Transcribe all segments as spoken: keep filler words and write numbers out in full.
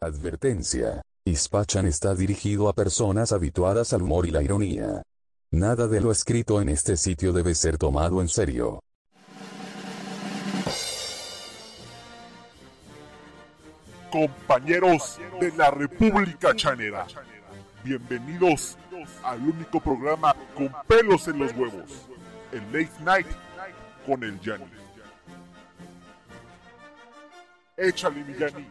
Advertencia. Ispachan está dirigido a personas habituadas al humor y la ironía. Nada de lo escrito en este sitio debe ser tomado en serio. Compañeros de la República Chanera, bienvenidos al único programa con pelos en los huevos, el Late Night con el Yanni. Échale, mi Yanni.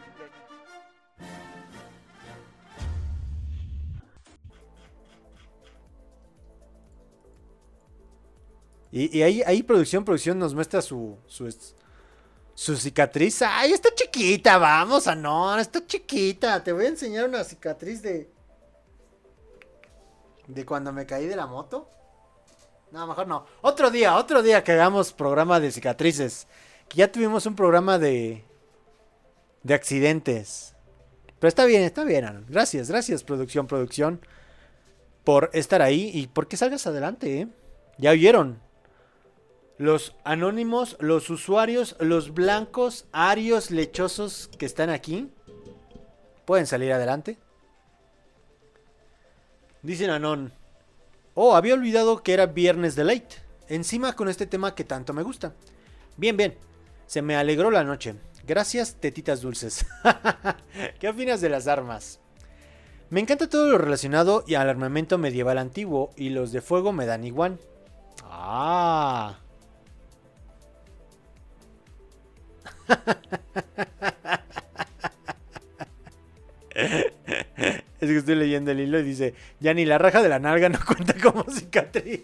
Y, y ahí, ahí producción, producción nos muestra su, su, su cicatriz. ¡Ay, está chiquita! Vamos, Anon, está chiquita. Te voy a enseñar una cicatriz de... De cuando me caí de la moto. No, mejor no. Otro día, otro día que hagamos programa de cicatrices. Que ya tuvimos un programa de... De accidentes. Pero está bien, está bien, Anon. Gracias, gracias, producción, producción. Por estar ahí y por que salgas adelante, ¿eh? Ya oyeron. Los anónimos, los usuarios, los blancos, arios, lechosos que están aquí, pueden salir adelante. Dicen Anon. Oh, había olvidado que era viernes de Late. Encima con este tema que tanto me gusta. Bien, bien. Se me alegró la noche. Gracias, tetitas dulces. ¿Qué opinas de las armas? Me encanta todo lo relacionado y al armamento medieval antiguo. Y los de fuego me dan igual. Ah... Es que estoy leyendo el hilo y dice: ya ni la raja de la nalga no cuenta como cicatriz.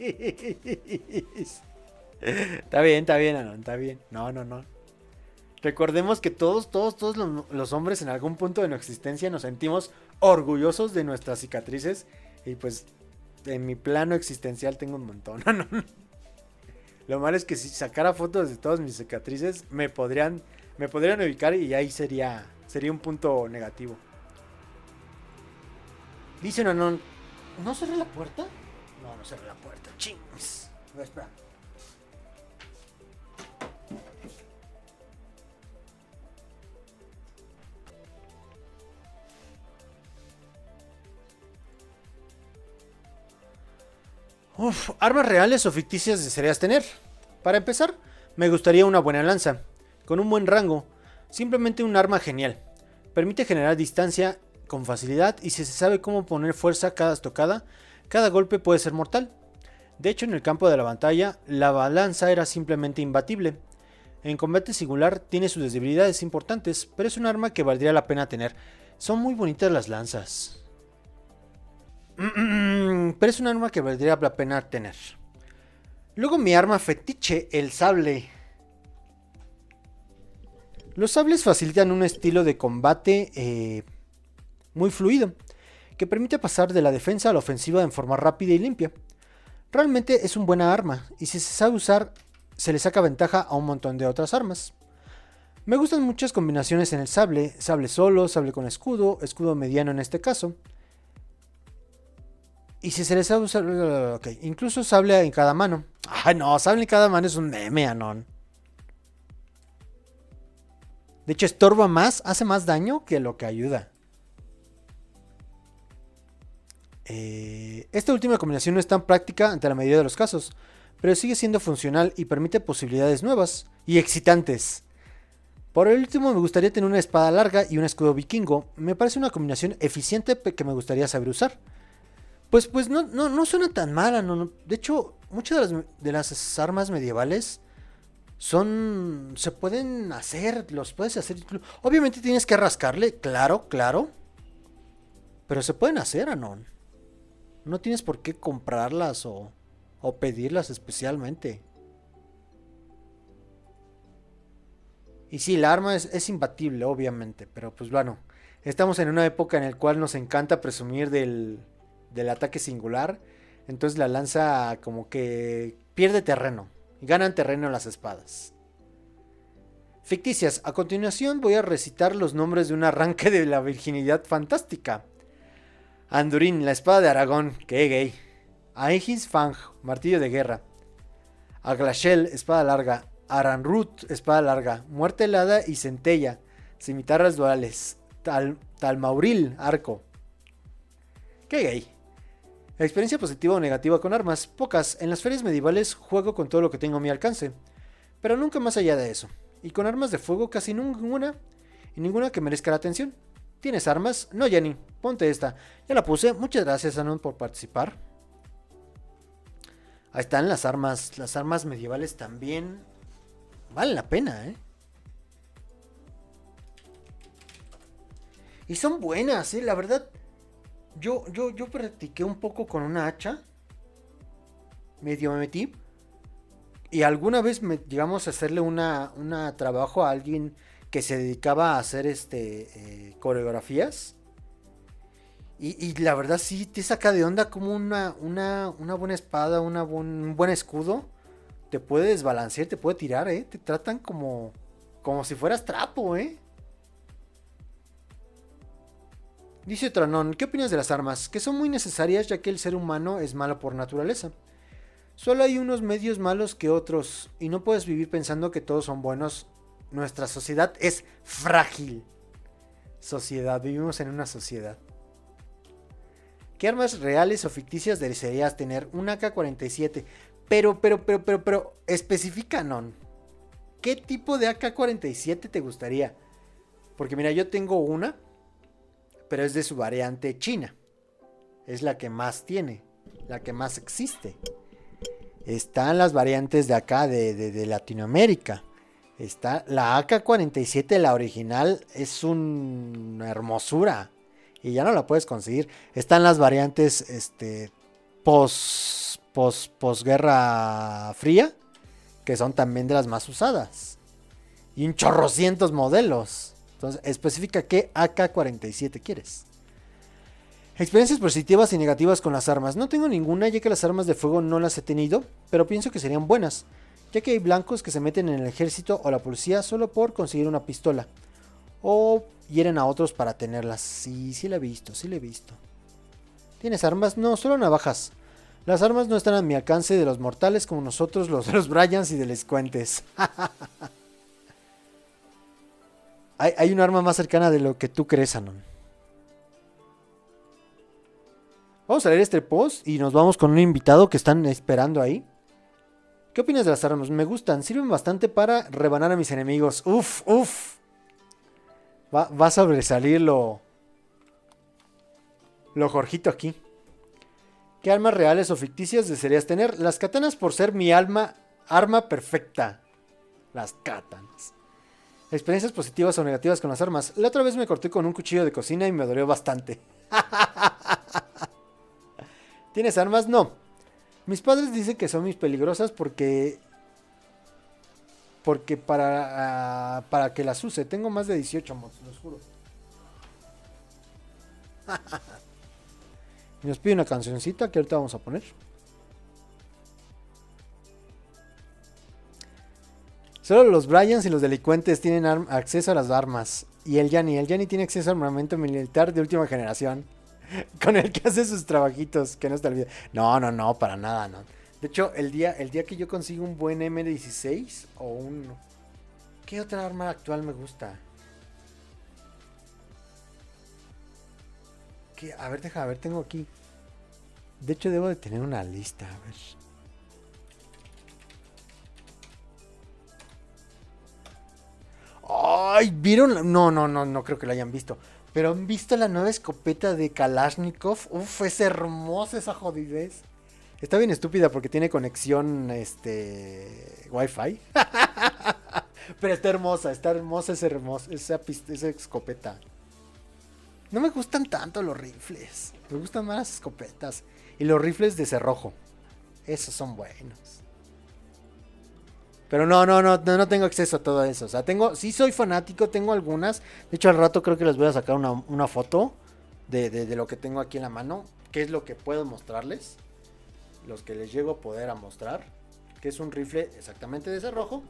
Está bien, está bien, Anon, está bien. No, no, no. Recordemos que todos, todos, todos los, los hombres en algún punto de nuestra existencia nos sentimos orgullosos de nuestras cicatrices. Y pues en mi plano existencial tengo un montón. No, no. Lo malo es que si sacara fotos de todas mis cicatrices, me podrían, me podrían ubicar y ahí sería, sería un punto negativo. Dice Anon, ¿no cerré la puerta? No, no cerré la puerta, chings. A ver, espera. Uf, armas reales o ficticias desearías tener. Para empezar, me gustaría una buena lanza, con un buen rango, simplemente un arma genial. Permite generar distancia con facilidad y si se sabe cómo poner fuerza a cada estocada, cada golpe puede ser mortal. De hecho, en el campo de la batalla, la lanza era simplemente imbatible. En combate singular tiene sus debilidades importantes, pero es un arma que valdría la pena tener. Son muy bonitas las lanzas. Pero es un arma que valdría la pena tener. Luego mi arma fetiche, el sable. Los sables facilitan un estilo de combate eh, muy fluido, que permite pasar de la defensa a la ofensiva en forma rápida y limpia. Realmente es una buena arma, y si se sabe usar, se le saca ventaja a un montón de otras armas. Me gustan muchas combinaciones en el sable, sable solo, sable con escudo, escudo mediano en este caso. Y si se les sabe usar... Ok, incluso sable en cada mano. Ay, no, sable en cada mano es un meme, Anon. De hecho, estorba más, hace más daño que lo que ayuda. Eh, esta última combinación no es tan práctica ante la mayoría de los casos, pero sigue siendo funcional y permite posibilidades nuevas y excitantes. Por el último, me gustaría tener una espada larga y un escudo vikingo. Me parece una combinación eficiente que me gustaría saber usar. Pues, pues no, no, no suena tan mala, no, no. De hecho, muchas de las, de las armas medievales son... se pueden hacer, los puedes hacer. Obviamente tienes que rascarle, claro, claro. Pero se pueden hacer, Anon. No tienes por qué comprarlas o, o pedirlas especialmente. Y sí, la arma es, es imbatible, obviamente. Pero pues bueno, estamos en una época en la cual nos encanta presumir del... del ataque singular, entonces la lanza como que pierde terreno, ganan terreno las espadas. Ficticias, a continuación voy a recitar los nombres de un arranque de la virginidad fantástica. Andurin, la espada de Aragón, que gay. Aegis Fang, martillo de guerra. Aglashel, espada larga. Aranrut, espada larga. Muerte helada y centella, cimitarras duales. Tal, Talmauril Arco. Qué gay. Experiencia positiva o negativa con armas. Pocas. En las ferias medievales juego con todo lo que tengo a mi alcance. Pero nunca más allá de eso. Y con armas de fuego casi ninguna. Y ninguna que merezca la atención. ¿Tienes armas? No, Jenny. Ponte esta. Ya la puse. Muchas gracias, Anon, por participar. Ahí están las armas. Las armas medievales también valen la pena, ¿eh? Y son buenas, ¿eh? La verdad, yo, yo, yo practiqué un poco con una hacha. Medio me metí. Y alguna vez me, digamos, a hacerle una, una trabajo a alguien que se dedicaba a hacer este eh, coreografías. Y, y la verdad sí te saca de onda como una, una, una buena espada, una buen, un buen escudo. Te puede desbalancear, te puede tirar, ¿eh? Te tratan como, como si fueras trapo, ¿eh? Dice Tranón, ¿qué opinas de las armas? Que son muy necesarias ya que el ser humano es malo por naturaleza. Solo hay unos medios malos que otros y no puedes vivir pensando que todos son buenos. Nuestra sociedad es frágil. Sociedad, vivimos en una sociedad. ¿Qué armas reales o ficticias desearías tener? Un A K cuarenta y siete. Pero, pero, pero, pero, pero, especifica, non. ¿Qué tipo de A K cuarenta y siete te gustaría? Porque mira, yo tengo una, pero es de su variante china. Es la que más tiene, la que más existe. Están las variantes de acá, de, de, de Latinoamérica. Está la A K cuarenta y siete, la original, es un, una hermosura. Y ya no la puedes conseguir. Están las variantes este, post, post, posguerra fría, que son también de las más usadas. Y un chorrocientos modelos. Entonces, especifica qué A K cuarenta y siete quieres. Experiencias positivas y negativas con las armas. No tengo ninguna, ya que las armas de fuego no las he tenido, pero pienso que serían buenas, ya que hay blancos que se meten en el ejército o la policía solo por conseguir una pistola. O hieren a otros para tenerlas. Sí, sí la he visto, sí la he visto. ¿Tienes armas? No, solo navajas. Las armas no están a mi alcance de los mortales como nosotros, los de los Bryans y delincuentes. hay, hay un arma más cercana de lo que tú crees, Anon. Vamos a leer este post y nos vamos con un invitado que están esperando ahí. ¿Qué opinas de las armas? Me gustan, sirven bastante para rebanar a mis enemigos. Uf, uf. Va, va a sobresalir lo... Lo Jorgito aquí. ¿Qué armas reales o ficticias desearías tener? Las katanas por ser mi alma, arma perfecta. Las katanas. Experiencias positivas o negativas con las armas. La otra vez me corté con un cuchillo de cocina y me dolió bastante. ¿Tienes armas? No. Mis padres dicen que son mis peligrosas porque... Porque para, uh, para que las use. Tengo más de dieciocho mods, los juro. Y nos pide una cancioncita que ahorita vamos a poner. Solo los Bryans y los delincuentes tienen acceso a las armas. Y el Yanni. El Yanni tiene acceso al armamento militar de última generación. Con el que hace sus trabajitos. Que no está olvidando. No, no, no, para nada, no. De hecho, el día, el día que yo consigo un buen eme dieciséis o un... ¿Qué otra arma actual me gusta? ¿Qué? A ver, deja, a ver, tengo aquí. De hecho, debo de tener una lista, a ver. ¡Ay! ¿Vieron? No, no, no, no creo que la hayan visto. Pero han visto la nueva escopeta de Kalashnikov. Uf, es hermosa esa jodidez. Está bien estúpida porque tiene conexión, este, Wi-Fi. Pero está hermosa, está hermosa esa, hermosa, esa, esa escopeta. No me gustan tanto los rifles. Me gustan más las escopetas. Y los rifles de cerrojo. Esos son buenos. Pero no, no, no, no, no tengo acceso a todo eso. O sea, tengo, sí soy fanático, tengo algunas. De hecho, al rato creo que les voy a sacar una, una foto de, de, de lo que tengo aquí en la mano. ¿Qué es lo que puedo mostrarles? Los que les llego a poder a mostrar, que es un rifle exactamente de cerrojo,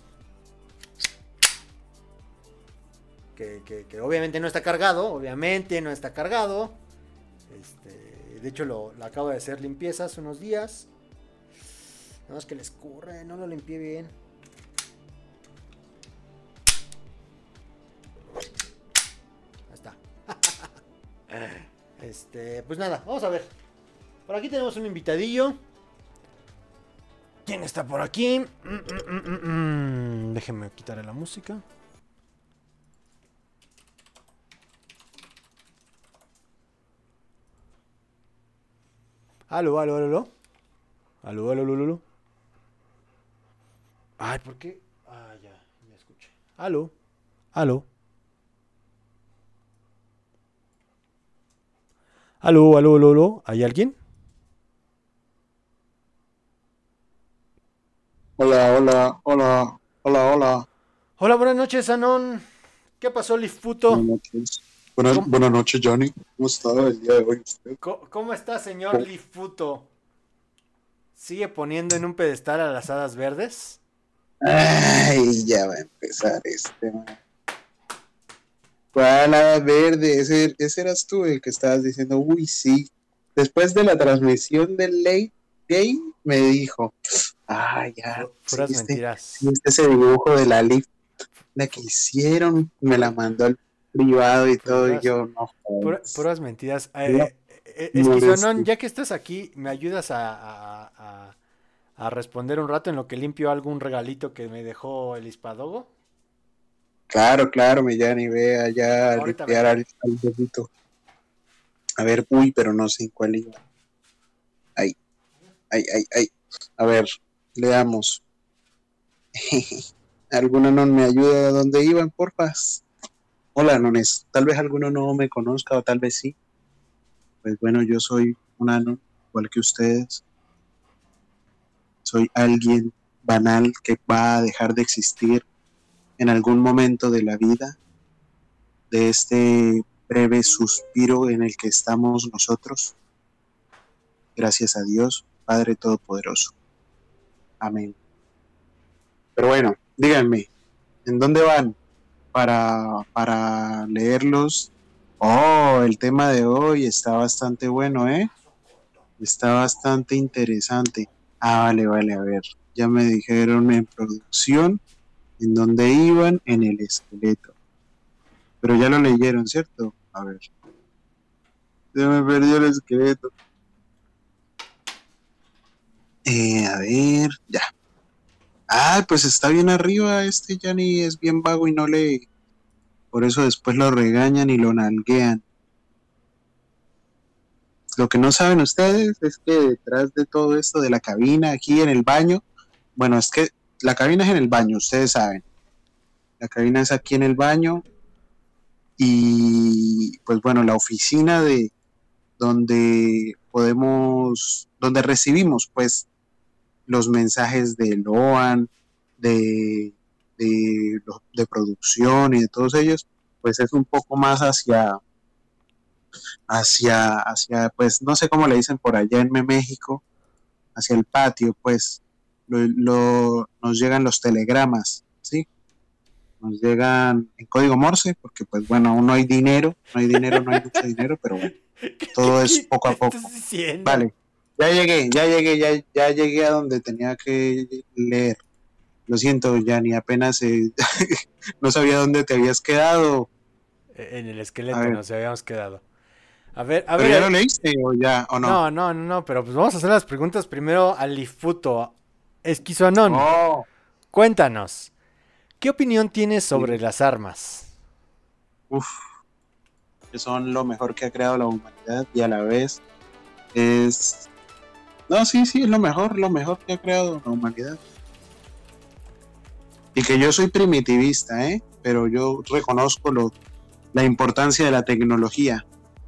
que, que, que obviamente no está cargado, obviamente no está cargado, este, de hecho lo, lo acabo de hacer limpieza hace unos días, no es que le escurre, no lo limpié bien. Ahí está. Este, pues nada, vamos a ver. Por aquí tenemos un invitadillo. ¿Quién está por aquí? Mm, mm, mm, mm, mm. Déjenme quitarle la música. Aló, aló, aló, aló. Aló, aló, aló, aló. Ay, ¿por qué? Ah, ya, me escuché. Aló, aló. Aló, aló, aló, aló. ¿Hay alguien? Hola, hola, hola, hola, hola. Hola, buenas noches, Anon. ¿Qué pasó, Lifuto? Buenas noches. Buenas, ¿Cómo? buenas noches, Johnny. ¿Cómo está el día de hoy usted? ¿Cómo, cómo está, señor Lifuto? ¿Sigue poniendo en un pedestal a las hadas verdes? Ay, ya va a empezar este, man. ¿Cuál hada verde? Ese, ese eras tú el que estabas diciendo, uy, sí. Después de la transmisión del Late Game, me dijo, ah, ya. Puras sí, este, mentiras. sí, este ese dibujo de la Leaf, la que hicieron, me la mandó al privado y todo, Puras, y yo, no pura- jodas. puras mentiras. No, Eh, eh, no Esquizoanón, eres- ya que estás aquí, ¿me ayudas a, a- a- a responder un rato en lo que limpio algún regalito que me dejó el Hispadogo? Claro, claro, Millán, ve allá a Ahorita limpiar vengo. al, al dedito. A ver, uy, pero no sé en cuál iba. Ay, ay, ay, ay. A ver, leamos. ¿Alguno no me ayuda a dónde iban, porfas? Hola, nones. Tal vez alguno no me conozca o tal vez sí. Pues bueno, yo soy un anon, igual que ustedes. Soy alguien banal que va a dejar de existir en algún momento de la vida, de este breve suspiro en el que estamos nosotros. Gracias a Dios, Padre Todopoderoso. Amén. Pero bueno, díganme, ¿en dónde van para, para leerlos? Oh, el tema de hoy está bastante bueno, ¿eh? Está bastante interesante. Ah, vale, vale, a ver. Ya me dijeron en producción en dónde iban, en el esqueleto. Pero ya lo leyeron, ¿cierto? A ver. Se me perdió el esqueleto. Eh, a ver, ya. Ah, pues está bien arriba, este ya ni es bien vago y no lee. Por eso después lo regañan y lo nalguean. Lo que no saben ustedes es que detrás de todo esto de la cabina, aquí en el baño, bueno, es que la cabina es en el baño, ustedes saben. La cabina es aquí en el baño y pues bueno, la oficina de donde podemos, donde recibimos pues los mensajes de Loan, de, de, de producción y de todos ellos, pues es un poco más hacia, hacia, hacia, pues no sé cómo le dicen por allá en México, hacia el patio, pues lo, lo, nos llegan los telegramas, ¿sí? Nos llegan en código Morse, porque pues bueno, aún no hay dinero, no hay dinero, no hay mucho dinero, pero bueno, todo es poco a poco. ¿Qué estás diciendo? Vale, ya llegué, ya llegué, ya, ya llegué a donde tenía que leer. Lo siento, Yanni, apenas eh, no sabía dónde te habías quedado. En el A esqueleto ver. nos habíamos quedado. A ver, a ¿Pero ver. ya lo leíste o ya, o no? No, no, no, no, pero pues vamos a hacer las preguntas primero al Lifuto. Esquizoanón, Oh, cuéntanos. ¿Qué opinión tienes sobre las armas? uf, que son lo mejor que ha creado la humanidad y a la vez es... No, sí, sí, es lo mejor, lo mejor que ha creado la humanidad. Y que yo soy primitivista, ¿eh? Pero yo reconozco lo, la importancia de la tecnología.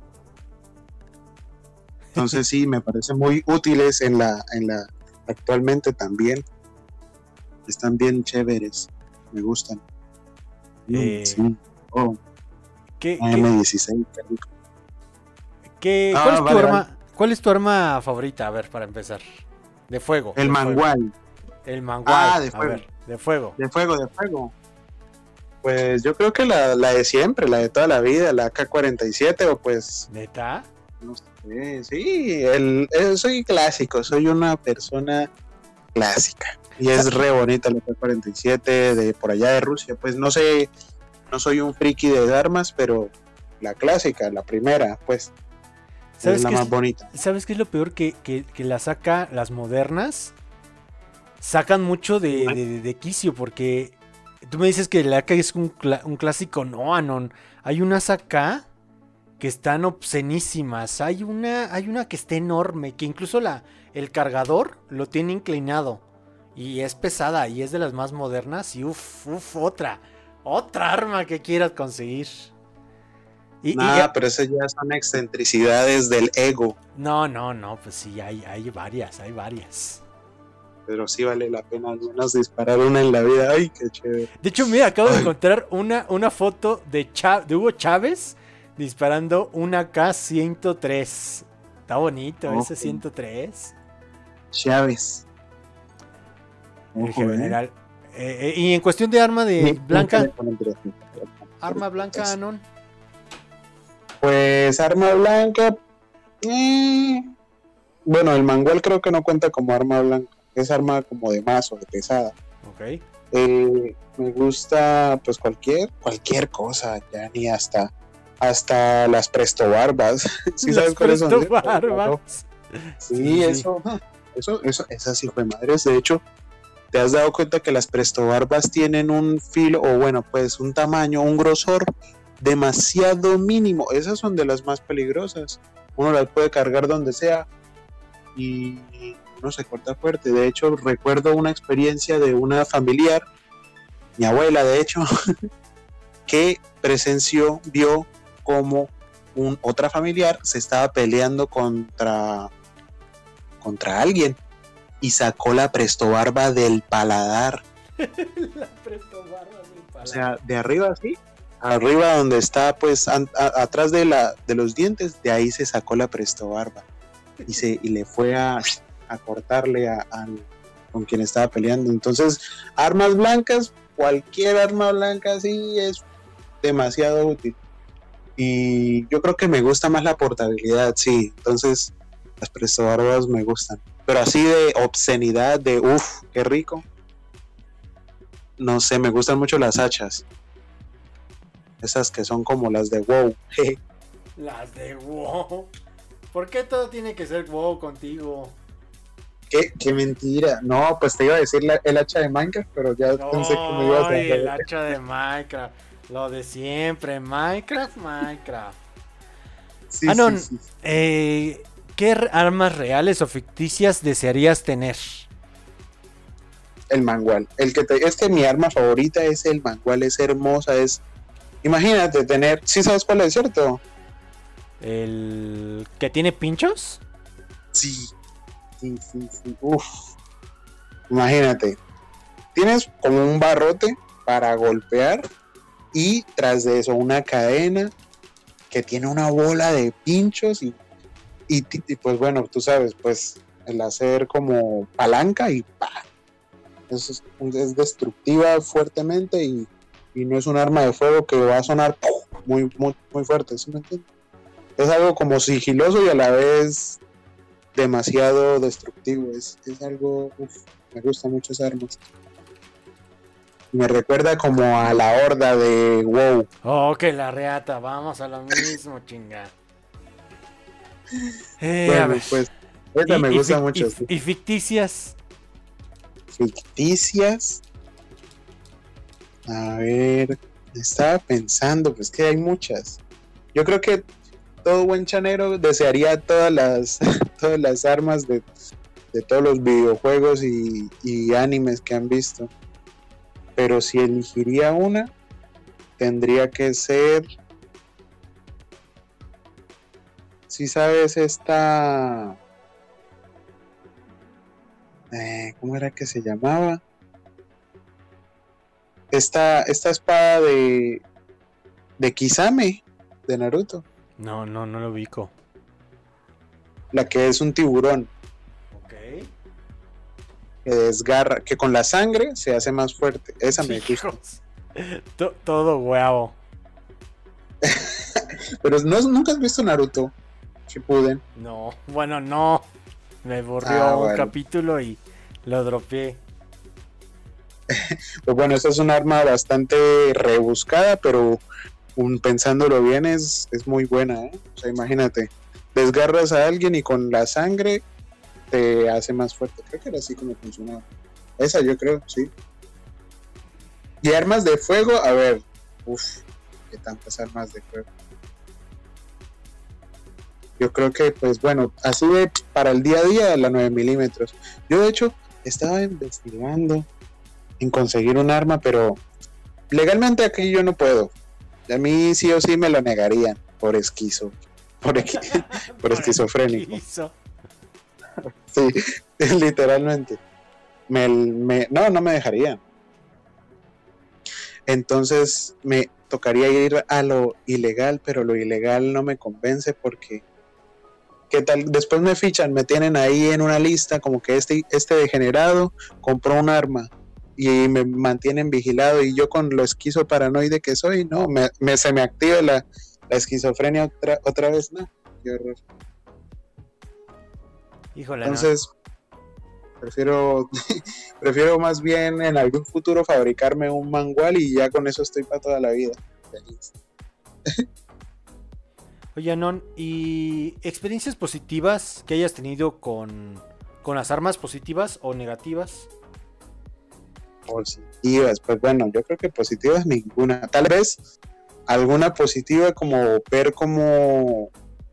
Entonces sí, me parecen muy útiles en la, en la, actualmente también. Están bien chéveres, me gustan. Eh, Mm, sí. Oh, ¿Qué, A qué, M dieciséis, qué rico. qué- Ah, cuál es tu vale, arma? vale. ¿Cuál es tu arma favorita? A ver, para empezar. De fuego. El de fuego. mangual. El mangual. Ah, de A fuego. ver, de fuego. De fuego, de fuego. Pues yo creo que la, la de siempre, la de toda la vida, la A K cuarenta y siete, o pues, ¿Neta? no sé, sí, el, el- soy clásico, soy una persona clásica. Y es re bonita la A K cuarenta y siete de por allá de Rusia. Pues no sé, no soy un friki de armas, pero la clásica, la primera, pues. ¿Sabes es la qué más es, bonita. ¿Sabes qué es lo peor? Que, que, que las acá, las modernas, sacan mucho de, de, de, de quicio, porque tú me dices que la acá es un, cl- un clásico, no, Anon. Hay unas acá que están obscenísimas. Hay una, hay una que está enorme, que incluso la, el cargador lo tiene inclinado. Y es pesada, y es de las más modernas. Y uff, uff, otra. Otra arma que quieras conseguir. Y, Nah, y, pero esas ya son excentricidades del ego. No, no, no, pues sí, hay, hay varias, hay varias. Pero sí vale la pena al menos disparar una en la vida. Ay, qué chévere. De hecho, mira, acabo Ay. de encontrar una, una foto de, Cha- de Hugo Chávez disparando una K ciento tres. Está bonito Oh, ese ciento tres. Chávez. El Ojo, ¿eh? general. Eh, eh, y en cuestión de arma de Sí, blanca, sí, sí, sí. arma blanca, Anon. Pues arma blanca. eh, Bueno, el mangual creo que no cuenta como arma blanca. Es arma como de mazo, de pesada. Ok. Eh, me gusta pues cualquier cualquier cosa, ya ni hasta hasta las presto barbas. ¿Sí Las sabes cuáles son? presto barbas. Sí, Sí, sí. eso, eso, eso, esas hijo de madres. De hecho, ¿te has dado cuenta que las presto barbas tienen un filo, o bueno, pues un tamaño, un grosor demasiado mínimo? Esas son de las más peligrosas. Uno las puede cargar donde sea y no se corta fuerte. De hecho, recuerdo una experiencia de una familiar, mi abuela de hecho, que presenció, vio como un, otra familiar se estaba peleando contra contra alguien y sacó la presto barba del paladar. La presto barba del paladar. O sea, de arriba así, arriba donde está pues a, a, atrás de la de los dientes, de ahí se sacó la presto barba y se y le fue a a cortarle a, a con quien estaba peleando. Entonces, armas blancas, cualquier arma blanca sí es demasiado útil. Y yo creo que me gusta más la portabilidad, sí. Entonces, las prestobarbas me gustan. Pero así de obscenidad, de uff, qué rico. No sé, me gustan mucho las hachas. Esas que son como las de WoW. Las de WoW. ¿Por qué todo tiene que ser WoW contigo? ¿Qué, qué mentira. No, pues te iba a decir la, el hacha de Minecraft, pero ya No, pensé que me ibas a el hacer. hacha de Minecraft. Lo de siempre. Minecraft, Minecraft. Sí, Anon, sí, sí. eh, ¿qué r- armas reales o ficticias desearías tener? El mangual. El que te, es que mi arma favorita es el mangual, es hermosa, es. Imagínate tener. ¿Sí sabes cuál es, cierto? ¿El que tiene pinchos? Sí. Sí, sí, sí. Uf. Imagínate. Tienes como un barrote para golpear y tras de eso una cadena que tiene una bola de pinchos y, y, y pues bueno, tú sabes, pues el hacer como palanca y ¡pah! Es, es destructiva fuertemente y, y no es un arma de fuego que va a sonar ¡pum! muy muy muy fuerte, ¿sí me entiendes? Es algo como sigiloso y a la vez demasiado destructivo. Es, es algo, uf, me gusta mucho esa arma. Me recuerda como a la horda de WoW. Oh, que la reata, vamos a lo mismo, chinga. Eh, a Bueno, ver. pues esa Y- me y gusta fic- mucho. y- sí. y ficticias. Ficticias. A ver, estaba pensando, pues que hay muchas. Yo creo que todo buen chanero desearía todas las todas las armas de, de todos los videojuegos y, y animes que han visto. Pero si elegiría una, tendría que ser. Si sabes esta. Eh, ¿Cómo era que se llamaba? Esta, esta espada de. De Kisame, de Naruto. No, no, no lo ubico. La que es un tiburón. Ok. Que desgarra. Que con la sangre se hace más fuerte. Esa me gusta. Hijos. To- todo huevo. Pero no, nunca has visto Naruto. Shippuden. No, bueno, no. Me borrió Ah, un bueno. capítulo y lo dropeé. Pues bueno, esta es un arma bastante rebuscada, pero un, pensándolo bien, es, es muy buena, ¿eh? O sea, imagínate, desgarras a alguien y con la sangre te hace más fuerte. Creo que era así como funcionaba. Esa yo creo, sí. Y armas de fuego, a ver, uff, qué tantas armas de fuego. Yo creo que, pues bueno, así de para el día a día, la nueve milímetros. Yo de hecho estaba investigando en conseguir un arma, pero legalmente aquí yo no puedo. A mí sí o sí me lo negarían por esquizo, por, equi- por esquizofrénico. Esquizo. Sí, literalmente. Me, me, no, no me dejarían. Entonces me tocaría ir a lo ilegal, pero lo ilegal no me convence porque ¿qué tal? Después me fichan, me tienen ahí en una lista como que este, este degenerado compró un arma y me mantienen vigilado y yo con lo esquizo paranoide que soy, no, me, me, se me activa la, la esquizofrenia otra, otra vez, no, qué horror. Híjole, entonces no. prefiero prefiero más bien en algún futuro fabricarme un mangual y ya con eso estoy para toda la vida feliz. Oye, Anon, ¿y experiencias positivas que hayas tenido con, con las armas positivas o negativas? Positivas, pues bueno, yo creo que positivas ninguna. Tal vez alguna positiva como ver como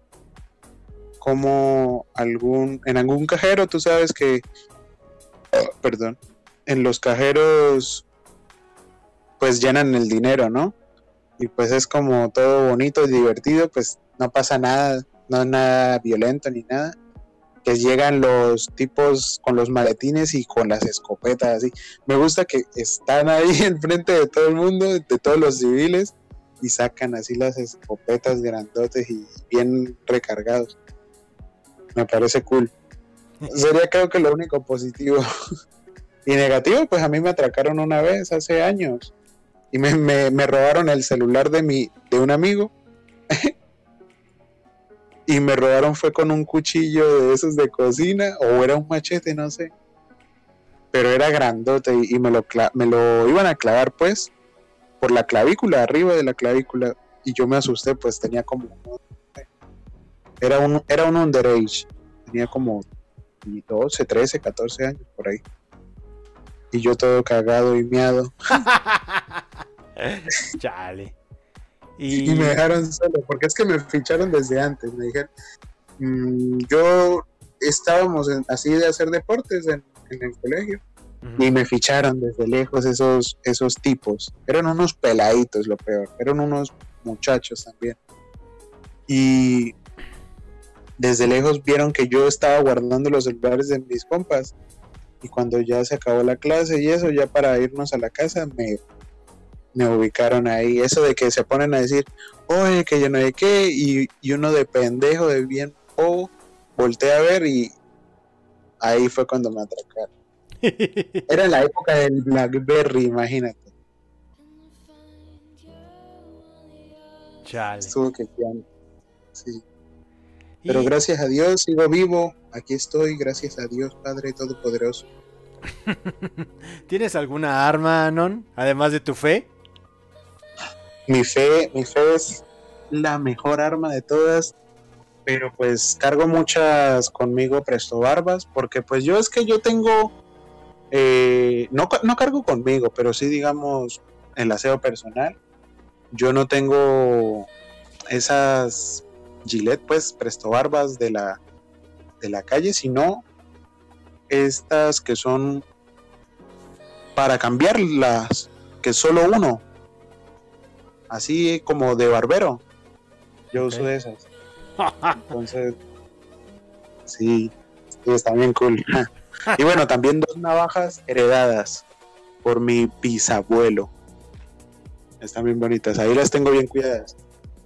como algún en algún cajero, tú sabes que oh, perdón, en los cajeros pues llenan el dinero, ¿no? Y pues es como todo bonito y divertido, pues no pasa nada, no es nada violento ni nada, que llegan los tipos con los maletines y con las escopetas así. Me gusta que están ahí enfrente de todo el mundo, de todos los civiles, y sacan así las escopetas grandotes y bien recargados. Me parece cool. Sería creo que lo único positivo. Y negativo, pues a mí me atracaron una vez hace años y me, me, me robaron el celular de mi de un amigo. Y me robaron fue con un cuchillo de esos de cocina o era un machete, no sé. Pero era grandote y, y me, lo cla- me lo iban a clavar pues por la clavícula, arriba de la clavícula. Y yo me asusté, pues tenía como... Era un, era un underage. Tenía como doce, trece, catorce años por ahí. Y yo todo cagado y miado. Chale. Y... y me dejaron solo, porque es que me ficharon desde antes. Me dijeron, mmm, yo estábamos en, así de hacer deportes en, en el colegio. Uh-huh. Y me ficharon desde lejos esos, esos tipos. Eran unos peladitos, lo peor. Eran unos muchachos también. Y desde lejos vieron que yo estaba guardando los celulares de mis compas. Y cuando ya se acabó la clase y eso, ya para irnos a la casa, me... me ubicaron ahí, eso de que se ponen a decir, oye, que yo no sé qué, y, y uno de pendejo, de bien, oh, volteé a ver y ahí fue cuando me atracaron. Era en la época del BlackBerry, imagínate. Chale. Estuvo que sí. Pero y... gracias a Dios sigo vivo, aquí estoy, gracias a Dios, Padre Todopoderoso. ¿Tienes alguna arma, Anon, además de tu fe? Mi fe, mi fe es la mejor arma de todas, pero pues cargo muchas conmigo presto barbas, porque pues yo es que yo tengo, eh, no, no cargo conmigo, pero sí digamos el aseo personal. Yo no tengo esas Gillette pues presto barbas de la, de la calle, sino estas que son para cambiarlas, que solo uno. Así como de barbero. Yo okay. uso esas. Entonces, sí, sí, está bien cool. Y bueno, también dos navajas heredadas por mi bisabuelo. Están bien bonitas. Ahí las tengo bien cuidadas.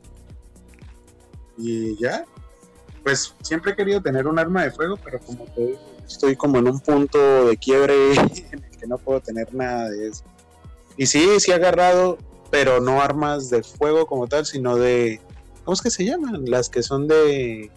Y ya, pues siempre he querido tener un arma de fuego, pero como te digo, estoy como en un punto de quiebre en el que no puedo tener nada de eso. Y sí, sí he agarrado, pero no armas de fuego como tal, sino de... ¿Cómo es que se llaman? Las que son de...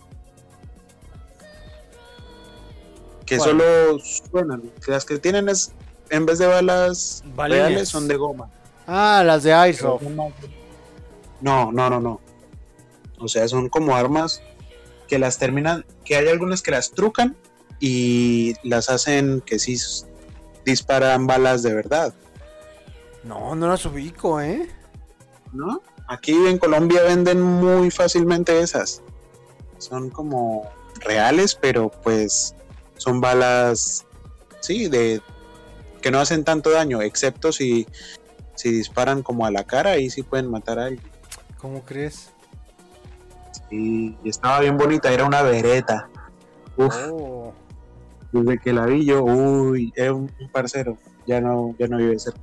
que ¿cuál? Solo suenan. Las que tienen es, en vez de balas Balines. Reales, son de goma. Ah, las de Airsoft. No, no, no, no. O sea, son como armas que las terminan, que hay algunas que las trucan y las hacen que sí disparan balas de verdad. No, no las ubico, ¿eh? ¿No? Aquí en Colombia venden muy fácilmente esas. Son como reales, pero pues son balas, sí, de que no hacen tanto daño, excepto si, si disparan como a la cara, ahí sí pueden matar a alguien. ¿Cómo crees? Sí, y estaba bien bonita, era una Beretta. Uf, Oh. desde que la vi yo, uy, era un, un parcero, ya no, ya no vive cerca.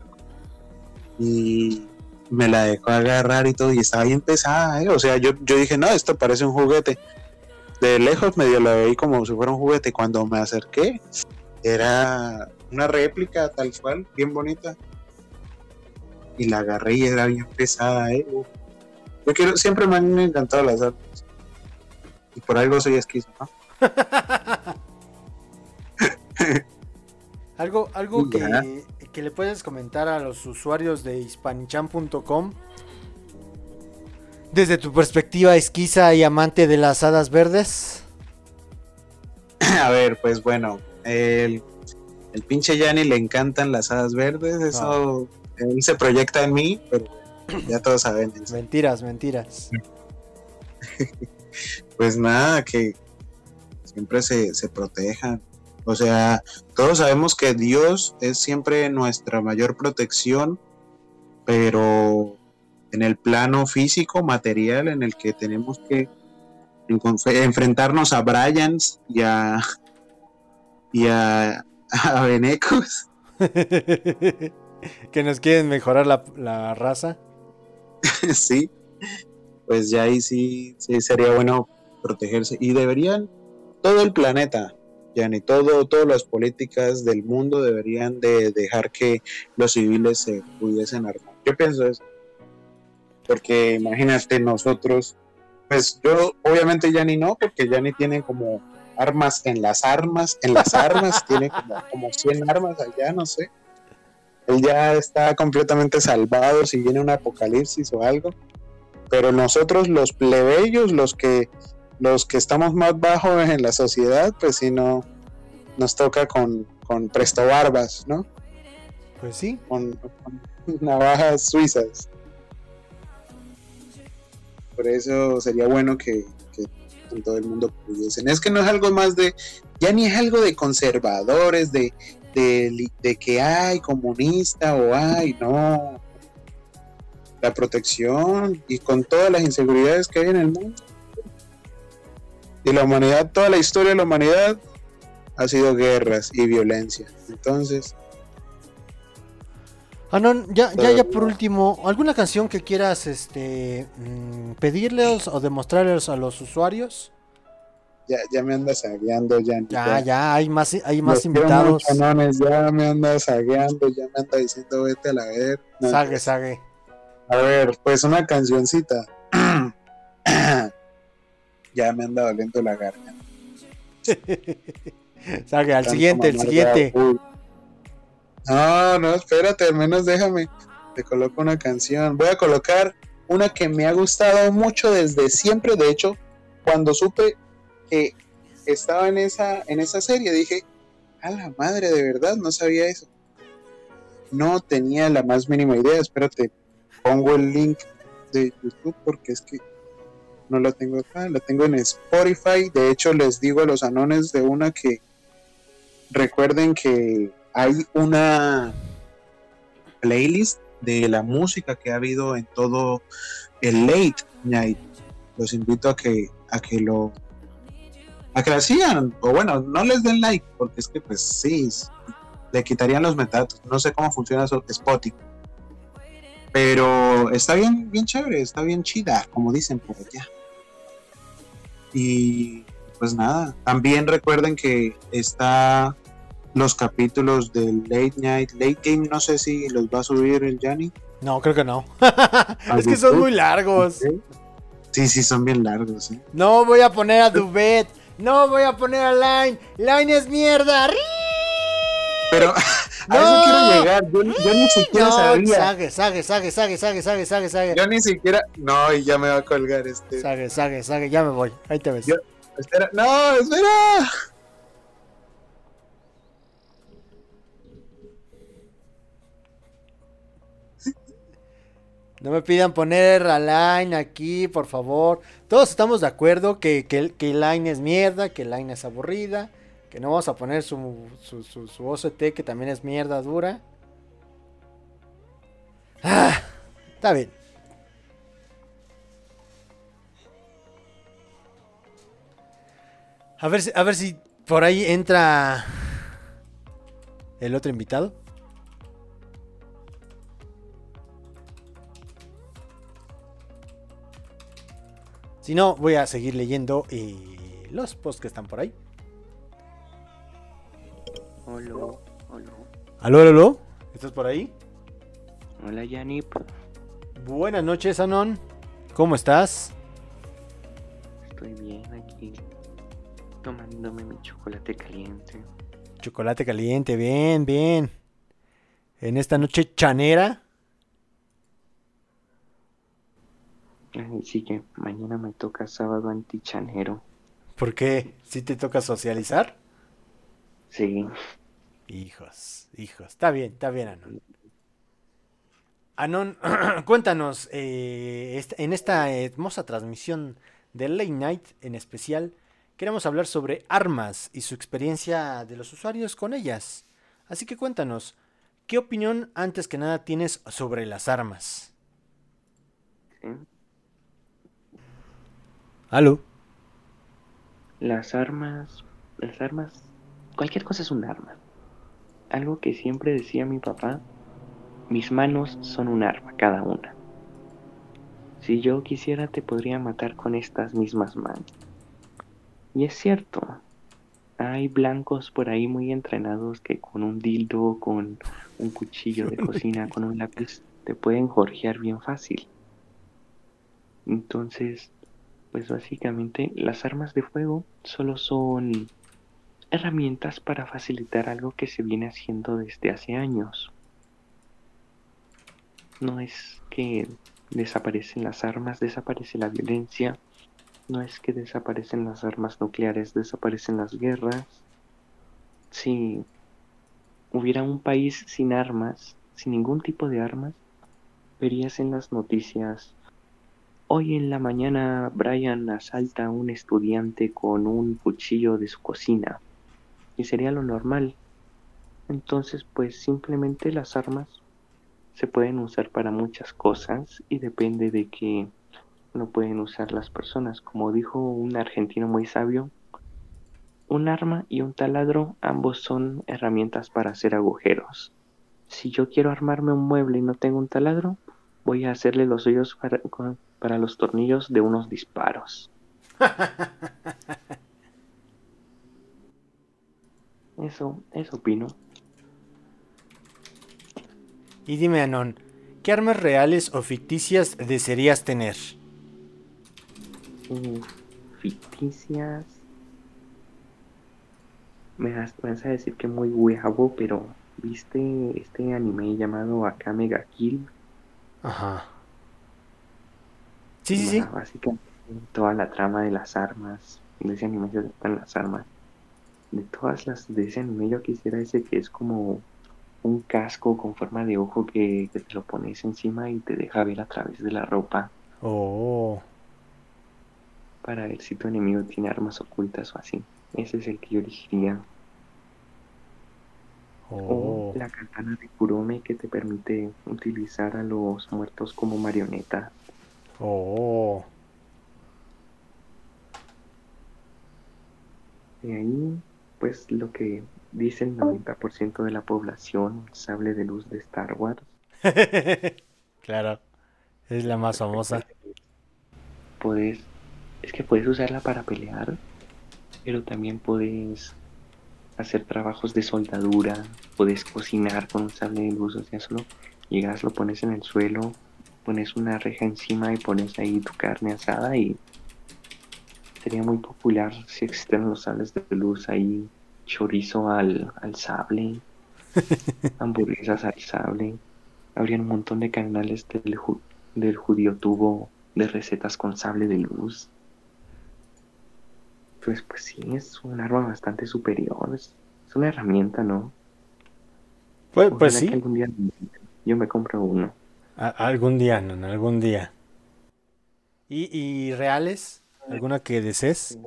Y me la dejó agarrar y todo, y estaba bien pesada, ¿eh? O sea, yo, yo dije, no, esto parece un juguete. De lejos medio la veí como si fuera un juguete. Cuando me acerqué, era una réplica tal cual, bien bonita. Y la agarré y era bien pesada, ¿eh? Uf. Yo quiero, siempre me han encantado las armas. Y por algo soy esquizo, ¿no? Algo, algo Ya. que, que le puedes comentar a los usuarios de hispanichan punto com desde tu perspectiva esquiza y amante de las hadas verdes. A ver, pues bueno, el, el pinche Yanni le encantan las hadas verdes, eso él se proyecta en mí, pero ya todos saben eso. Mentiras, mentiras. Pues nada, que siempre se, se protejan. O sea, todos sabemos que Dios es siempre nuestra mayor protección, pero en el plano físico, material, en el que tenemos que enconf- enfrentarnos a Bryans y a, y a, a Venecos. Que nos quieren mejorar la, la raza. Sí, pues ya ahí sí, sí sería bueno protegerse. Y deberían, todo el planeta, Yanni, todo, todas las políticas del mundo deberían de dejar que los civiles se pudiesen armar. Yo pienso eso. Porque imagínate nosotros, pues yo obviamente Yanni no, porque Yanni tiene como armas en las armas, en las armas, tiene como, como cien armas allá, no sé. Él ya está completamente salvado si viene un apocalipsis o algo. Pero nosotros los plebeyos, los que los que estamos más bajos en la sociedad, pues sí no nos toca con, con presto barbas, ¿no? Pues sí. Con, con navajas suizas. Por eso sería bueno que, que en todo el mundo pudiesen. Es que no es algo más de, ya ni es algo de conservadores, de, de, de que hay comunista o hay, no. La protección y con todas las inseguridades que hay en el mundo. Y la humanidad, toda la historia de la humanidad ha sido guerras y violencia. Entonces... Ah, no, ya, ya, ya por último, ¿alguna canción que quieras este mmm, pedirles o demostrarles a los usuarios? Ya, ya me andas agueando, ya. Ya, ya, ya, hay más, hay más Los invitados. mucho, nones, ya me andas agueando, ya me anda diciendo vete a la ver. No, Sague, pues, sague. a ver, pues una cancioncita. Ya me anda doliendo la garganta. Sague, al Tanto siguiente, el mamar siguiente. de- Uy. No, no, espérate, al menos déjame. Te coloco una canción. Voy a colocar una que me ha gustado mucho desde siempre. De hecho, cuando supe que estaba en esa, en esa serie, dije, a la madre, de verdad, no sabía eso. No tenía la más mínima idea. Espérate, pongo el link de YouTube porque es que no la tengo acá, la tengo en Spotify. De hecho, les digo a los anones de una que recuerden que hay una playlist de la música que ha habido en todo el Late Night. Los invito a que a que lo a que la sigan, o bueno, no les den like, porque es que pues sí, le quitarían los metadatos. No sé cómo funciona eso, Spotify. Pero está bien, bien chévere, está bien chida, como dicen por allá. Y pues nada, también recuerden que está los capítulos del Late Night, Late Game, no sé si los va a subir el Yanni. No, creo que no. Es que son muy largos. Sí, sí, son bien largos, ¿eh? No voy a poner a Dubet. No voy a poner a Line. Line es mierda. Pero ¡No! a eso quiero llegar. Yo, yo ni siquiera No, sabía. sague, sague, sague, sague, sague, sague, sague, sague. Yo ni siquiera. No, y ya me va a colgar este. Sague, sague, sague, ya me voy. Ahí te ves. Yo- Espera, no, espera. No me pidan poner a Line aquí, por favor. Todos estamos de acuerdo que, que, que Line es mierda, que Line es aburrida, que no vamos a poner su, su, su, su O C T, que también es mierda dura. Ah, está bien. A ver, si- a ver si por ahí entra el otro invitado. Si no, voy a seguir leyendo eh, los posts que están por ahí. Hola, hola. Aló, aló, aló. ¿Estás por ahí? Hola, Yanip. Buenas noches, Anon. ¿Cómo estás? Estoy bien aquí, tomándome mi chocolate caliente. Chocolate caliente, bien, bien. En esta noche chanera. Así que mañana me toca sábado antichanero. ¿Por qué? ¿Sí te toca socializar? Sí, Hijos, hijos. Está bien, está bien, Anon. Anon, cuéntanos, eh, est- en esta hermosa transmisión de Late Night en especial, queremos hablar sobre armas y su experiencia de los usuarios con ellas. Así que cuéntanos, ¿qué opinión antes que nada tienes sobre las armas? sí. ¿Aló? Las armas, las armas, cualquier cosa es un arma. Algo que siempre decía mi papá, mis manos son un arma, cada una. Si yo quisiera te podría matar con estas mismas manos. Y es cierto, hay blancos por ahí muy entrenados que con un dildo, con un cuchillo de cocina, con un lápiz, te pueden jorgear bien fácil. Entonces, pues básicamente las armas de fuego solo son herramientas para facilitar algo que se viene haciendo desde hace años. No es que desaparecen las armas, desaparece la violencia. No es que desaparecen las armas nucleares, desaparecen las guerras. Si hubiera un país sin armas, sin ningún tipo de armas, verías en las noticias: hoy en la mañana Brian asalta a un estudiante con un cuchillo de su cocina. Y sería lo normal. Entonces, pues simplemente las armas se pueden usar para muchas cosas y depende de qué lo pueden usar las personas. Como dijo un argentino muy sabio, un arma y un taladro ambos son herramientas para hacer agujeros. Si yo quiero armarme un mueble y no tengo un taladro, voy a hacerle los hoyos para, para los tornillos de unos disparos. Eso, eso opino. Y dime, Anon, ¿qué armas reales o ficticias desearías tener? Uh, ficticias. Me vas, me vas a decir que muy huevo, pero ¿viste este anime llamado Akame ga Kill? Ajá. Sí, sí, sí. Bueno, básicamente toda la trama de las armas, de ese anime se tratan las armas. De todas las de ese anime yo quisiera ese que es como un casco con forma de ojo que, que te lo pones encima y te deja ver a través de la ropa Oh. para ver si tu enemigo tiene armas ocultas o así. Ese es el que yo elegiría. Oh. O la katana de Kurome que te permite utilizar a los muertos como marionetas. Oh. De ahí, pues lo que dice el noventa por ciento de la población, el sable de luz de Star Wars. Claro. Es la más famosa. Puedes, es que puedes usarla para pelear, pero también puedes hacer trabajos de soldadura, puedes cocinar con un sable de luz, o sea, solo llegas, lo pones en el suelo, pones una reja encima y pones ahí tu carne asada y sería muy popular si existen los sables de luz ahí, chorizo al, al sable. hamburguesas al sable. Habría un montón de canales del, ju- del judío tubo de recetas con sable de luz. Pues, pues sí, es un arma bastante superior. Es, es una herramienta, ¿no? Pues, pues Ojalá que sí, algún día yo me compre uno. a- algún día, no, algún día. ¿Y, y reales? ¿Alguna que desees?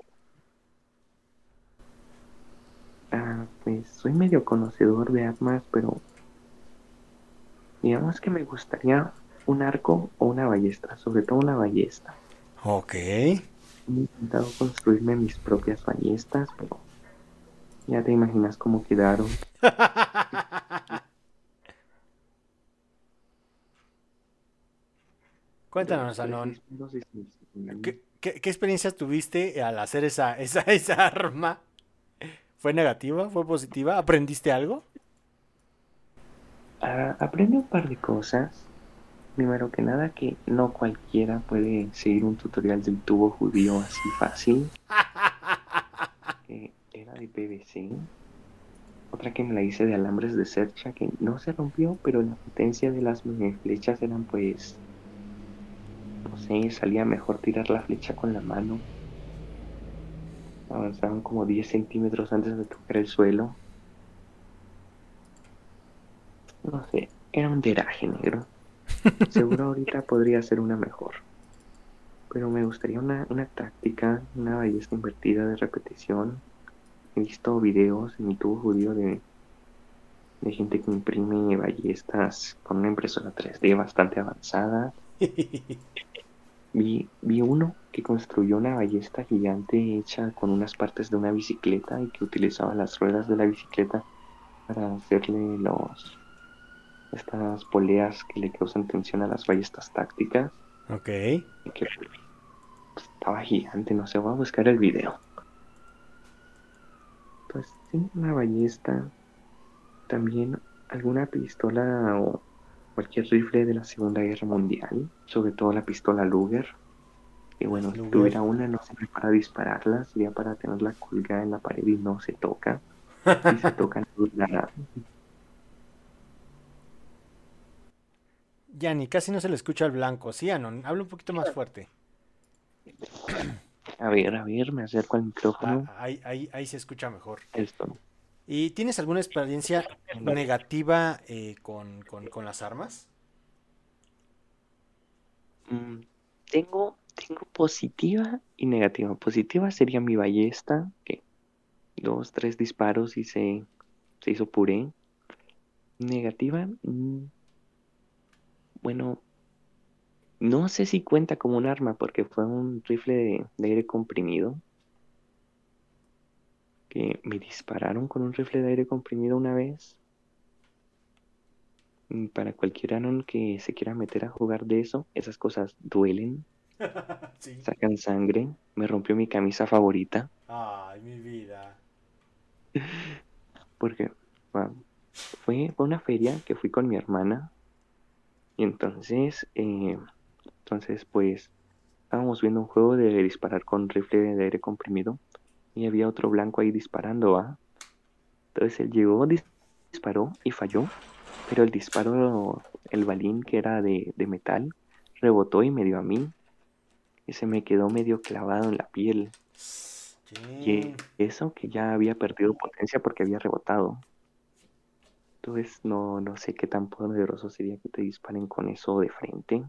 Ah, pues soy medio conocedor de armas, pero digamos que me gustaría un arco o una ballesta, sobre todo una ballesta. Ok. He intentado construirme mis propias ballestas, pero ya te imaginas cómo quedaron. Dos, Cuéntanos, tres Anon, disparos y se me salió. ¿qué, qué, qué experiencias tuviste al hacer esa, esa, esa arma? ¿Fue negativa? ¿Fue positiva? ¿Aprendiste algo? Ah, aprendí un par de cosas. Primero que nada, que no cualquiera puede seguir un tutorial del tubo judío así fácil, que era de P V C. Otra que me la hice de alambres de cercha que no se rompió, pero la potencia de las mini flechas eran pues, no sé, salía mejor tirar la flecha con la mano. Avanzaban como diez centímetros antes de tocar el suelo. No sé, era un tiraje negro. Seguro ahorita podría ser una mejor. Pero me gustaría una, una táctica, una ballesta invertida de repetición. He visto videos en mi tubo judío de, de gente que imprime ballestas con una impresora tres D bastante avanzada. Vi, vi uno que construyó una ballesta gigante hecha con unas partes de una bicicleta y que utilizaba las ruedas de la bicicleta para hacerle los, estas poleas que le causan tensión a las ballestas tácticas. Ok. Y que pues, estaba gigante, no sé, voy a buscar el video. Pues sí, una ballesta. También alguna pistola o cualquier rifle de la Segunda Guerra Mundial, sobre todo la pistola Luger. Que bueno, Las si Luger. tuviera una no sería para dispararla, sería para tenerla colgada en la pared y no se toca. Si se toca, no la... Yani, casi no se le escucha al blanco. Sí, Anon, habla un poquito más fuerte. A ver, a ver, me acerco al Ah, micrófono. ahí, ahí, ahí se escucha mejor. Esto. ¿Y tienes alguna experiencia negativa eh, con, con, con las armas? Mm, tengo, tengo positiva y negativa. Positiva sería mi ballesta, que dos, tres disparos y se, se hizo puré. Negativa, mm, bueno, no sé si cuenta como un arma porque fue un rifle de, de aire comprimido, que me dispararon con un rifle de aire comprimido una vez. Mm, Para cualquier anon que se quiera meter a jugar de eso, esas cosas duelen, Sí. sacan sangre. Me rompió mi camisa favorita Ay, mi vida. porque bueno, fue, fue una feria que fui con mi hermana y entonces, eh, entonces pues estábamos viendo un juego de disparar con rifle de aire comprimido y había otro blanco ahí disparando, ¿ah? Entonces él llegó, dis- disparó y falló, pero el disparo, el balín que era de, de metal, rebotó y me dio a mí y se me quedó medio clavado en la piel. Chin. Y eso que ya había perdido potencia porque había rebotado. Entonces no, no sé qué tan poderoso sería que te disparen con eso de frente.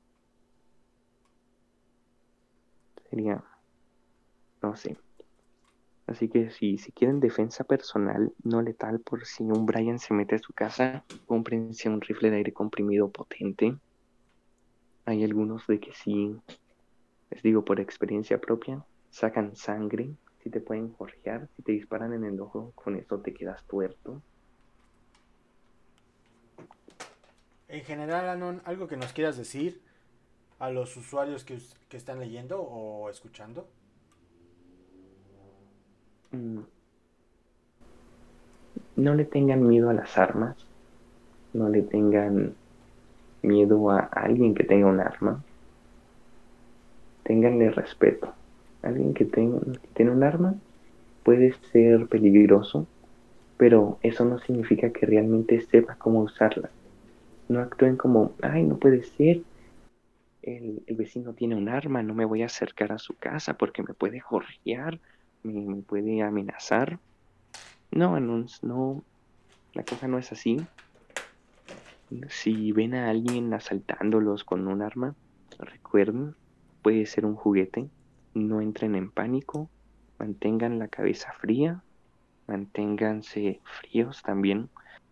Sería, no sé. Así que si, si quieren defensa personal no letal por si un Brian se mete a su casa, cómprense un rifle de aire comprimido potente. Hay algunos de que sí, les digo por experiencia propia, sacan sangre, si te pueden jorgear, si te disparan en el ojo, con eso te quedas tuerto. En general, Anon, ¿algo que nos quieras decir a los usuarios que, us- que están leyendo o escuchando? Mm, No le tengan miedo a las armas, no le tengan miedo a alguien que tenga un arma, ténganle respeto. Alguien que, tenga, que tiene un arma puede ser peligroso, pero eso no significa que realmente sepa cómo usarla. No actúen como, ay, no puede ser, el, el vecino tiene un arma, no me voy a acercar a su casa porque me puede jorgear, me, me puede amenazar. No, Anons, no, la cosa no es así. Si ven a alguien asaltándolos con un arma, recuerden, puede ser un juguete. No entren en pánico, mantengan la cabeza fría, manténganse fríos también,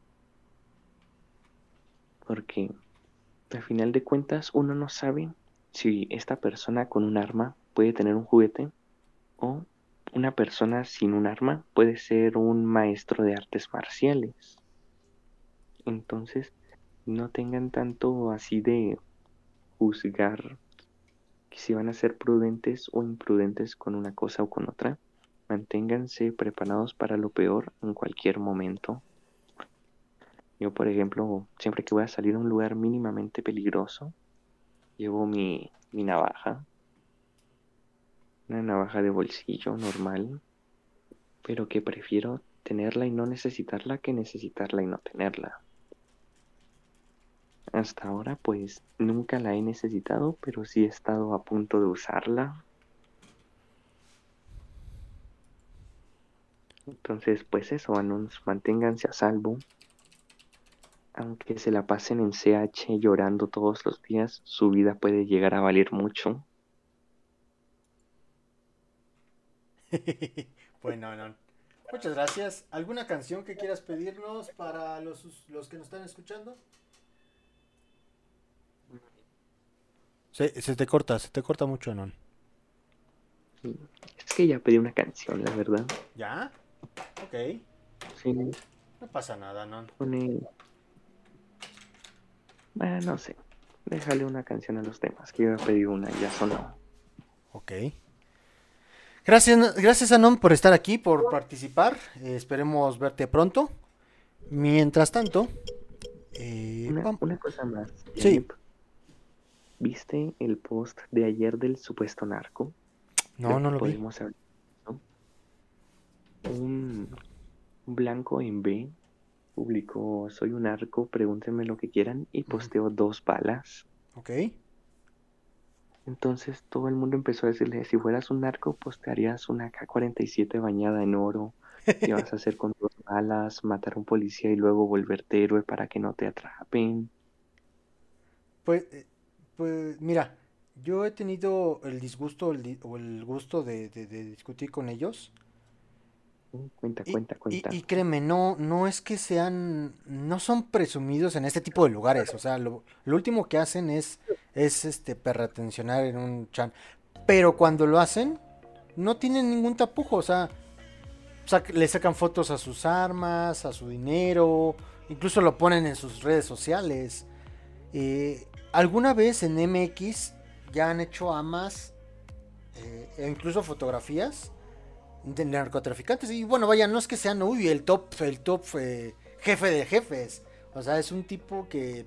porque al final de cuentas uno no sabe si esta persona con un arma puede tener un juguete o una persona sin un arma puede ser un maestro de artes marciales. Entonces, no tengan tanto así de juzgar que si van a ser prudentes o imprudentes con una cosa o con otra. Manténganse preparados para lo peor en cualquier momento. Yo, por ejemplo, siempre que voy a salir a un lugar mínimamente peligroso, llevo mi, mi navaja, una navaja de bolsillo normal, pero que prefiero tenerla y no necesitarla que necesitarla y no tenerla. Hasta ahora, pues, nunca la he necesitado, pero sí he estado a punto de usarla. Entonces, pues eso, Anons, manténganse a salvo. Aunque se la pasen en C H llorando todos los días, su vida puede llegar a valer mucho. Bueno, no. Muchas gracias. ¿Alguna canción que quieras pedirnos para los, los que nos están escuchando? Se, se te corta, se te corta mucho, Anon. Es que ya pedí una canción, la verdad. ¿Ya? Ok. Sí, No pasa nada, Anon. pone... Bueno, no sé. Déjale una canción a los demás, que yo ya pedí una y ya sonó. Ok. Gracias, gracias Anon por estar aquí, por participar. Eh, esperemos verte pronto. Mientras tanto, eh, Una, vamos. una cosa más. Sí. Yanip. ¿Viste el post de ayer del supuesto narco? No, Creo no que lo vi. podemos hablar, ¿no? Un, un blanco en B publicó, soy un narco, pregúntenme lo que quieran, y posteó dos balas. Ok. Entonces todo el mundo empezó a decirle, si fueras un narco, postearías una K cuarenta y siete bañada en oro. ¿Qué vas a hacer con dos balas? Matar a un policía y luego volverte héroe para que no te atrapen. Pues, eh, pues mira, yo he tenido el disgusto el di- o el gusto de, de- de discutir con ellos. Mm, Cuenta, Y, cuenta, y, cuenta. y créeme, no, no es que sean, no son presumidos en este tipo de lugares. O sea, lo, lo último que hacen es, es este, perretencionar en un chan. Pero cuando lo hacen, no tienen ningún tapujo. O sea, sac- le sacan fotos a sus armas, a su dinero, incluso lo ponen en sus redes sociales. Eh, ¿Alguna vez en M X ya han hecho amas eh, e incluso fotografías de narcotraficantes? Y bueno, vaya, no es que sean, uy, el top, el top eh, jefe de jefes. O sea, es un tipo que,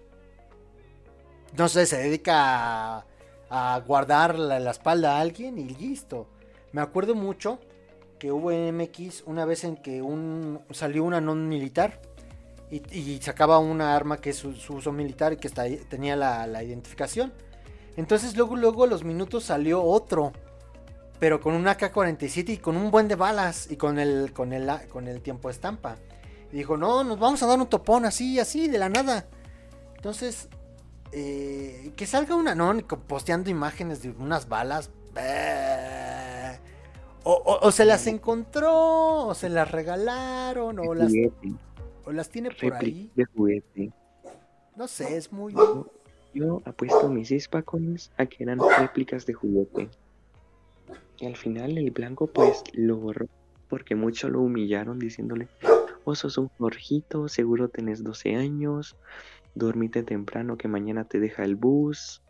no sé, se dedica a, a guardar la, la espalda a alguien y listo. Me acuerdo mucho que hubo en M X una vez en que un salió una non militar y, y sacaba una arma que es su, su uso militar y que está, tenía la, la identificación. Entonces luego, luego a los minutos salió otro, pero con una K cuarenta y siete y con un buen de balas y con el, con el, con el tiempo de estampa. Y dijo, no, nos vamos a dar un topón así, así, de la nada. Entonces, eh, que salga una non posteando imágenes de unas balas. Eh, o, o, o se las encontró, o se las regalaron, De o las, juguete, o las tiene por réplica ahí. de juguete. No sé, es muy... Yo, yo apuesto mis hispacones a que eran réplicas de juguete. Y al final el blanco pues lo borró porque mucho lo humillaron diciéndole, vos sos un Jorgito, seguro tenés doce años, dormite temprano que mañana te deja el bus.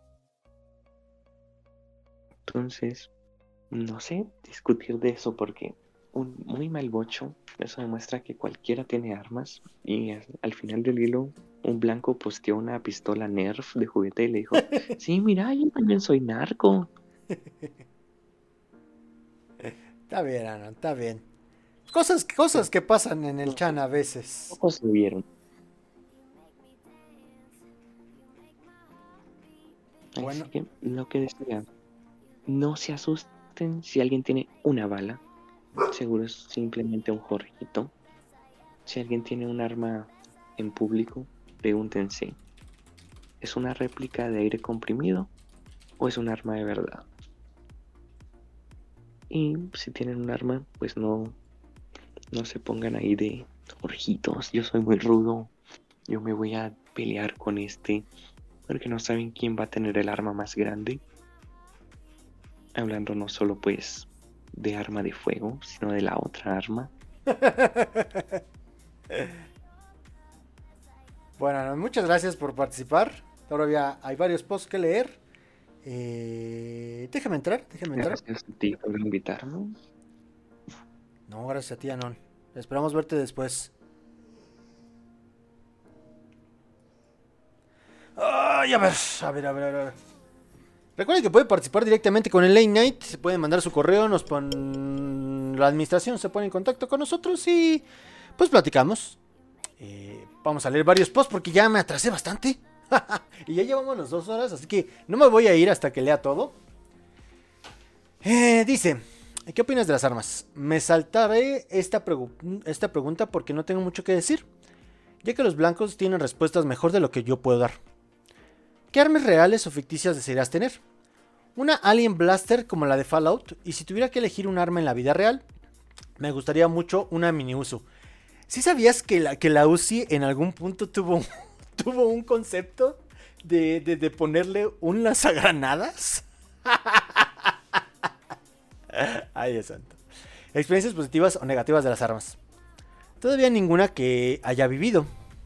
Entonces, no sé, discutir de eso porque un muy mal bocho, eso demuestra que cualquiera tiene armas y al, al final del hilo un blanco posteó una pistola Nerf de juguete y le dijo, sí, mira, yo también soy narco. Está bien, Ana, está bien. Cosas, cosas que pasan en el chan a veces. Pocos se vieron. Bueno. Así que lo que decía, no se asusten si alguien tiene una bala. Seguro es simplemente un jorjito. Si alguien tiene un arma en público, pregúntense, ¿es una réplica de aire comprimido o es un arma de verdad? Y si tienen un arma, pues no, no se pongan ahí de jorjitos. Yo soy muy rudo, yo me voy a pelear con este, porque no saben quién va a tener el arma más grande. Hablando no solo pues de arma de fuego, sino de la otra arma. Bueno, muchas gracias por participar. Todavía hay varios posts que leer. Eh, déjame entrar, déjame entrar. Gracias a ti por invitarme. No, gracias a ti, Anon. Esperamos verte después. Ay, a ver, a ver, a ver, a ver. Recuerden que pueden participar directamente con el Late Night. Se pueden mandar su correo, nos pon... la administración se pone en contacto con nosotros y pues platicamos. Eh, vamos a leer varios posts porque ya me atrasé bastante. Y ya llevamos las dos horas, así que no me voy a ir hasta que lea todo. Eh, dice, ¿qué opinas de las armas? Me saltaré esta, pregu- esta pregunta porque no tengo mucho que decir, ya que los blancos tienen respuestas mejor de lo que yo puedo dar. ¿Qué armas reales o ficticias desearías tener? Una Alien Blaster como la de Fallout, y si tuviera que elegir un arma en la vida real, me gustaría mucho una Mini Uzi. ¿Sí sabías que la, que la Uzi en algún punto tuvo, tuvo un concepto de, de, de ponerle un lanzagranadas? Ay, Dios santo. Experiencias positivas o negativas de las armas. Todavía ninguna que haya vivido.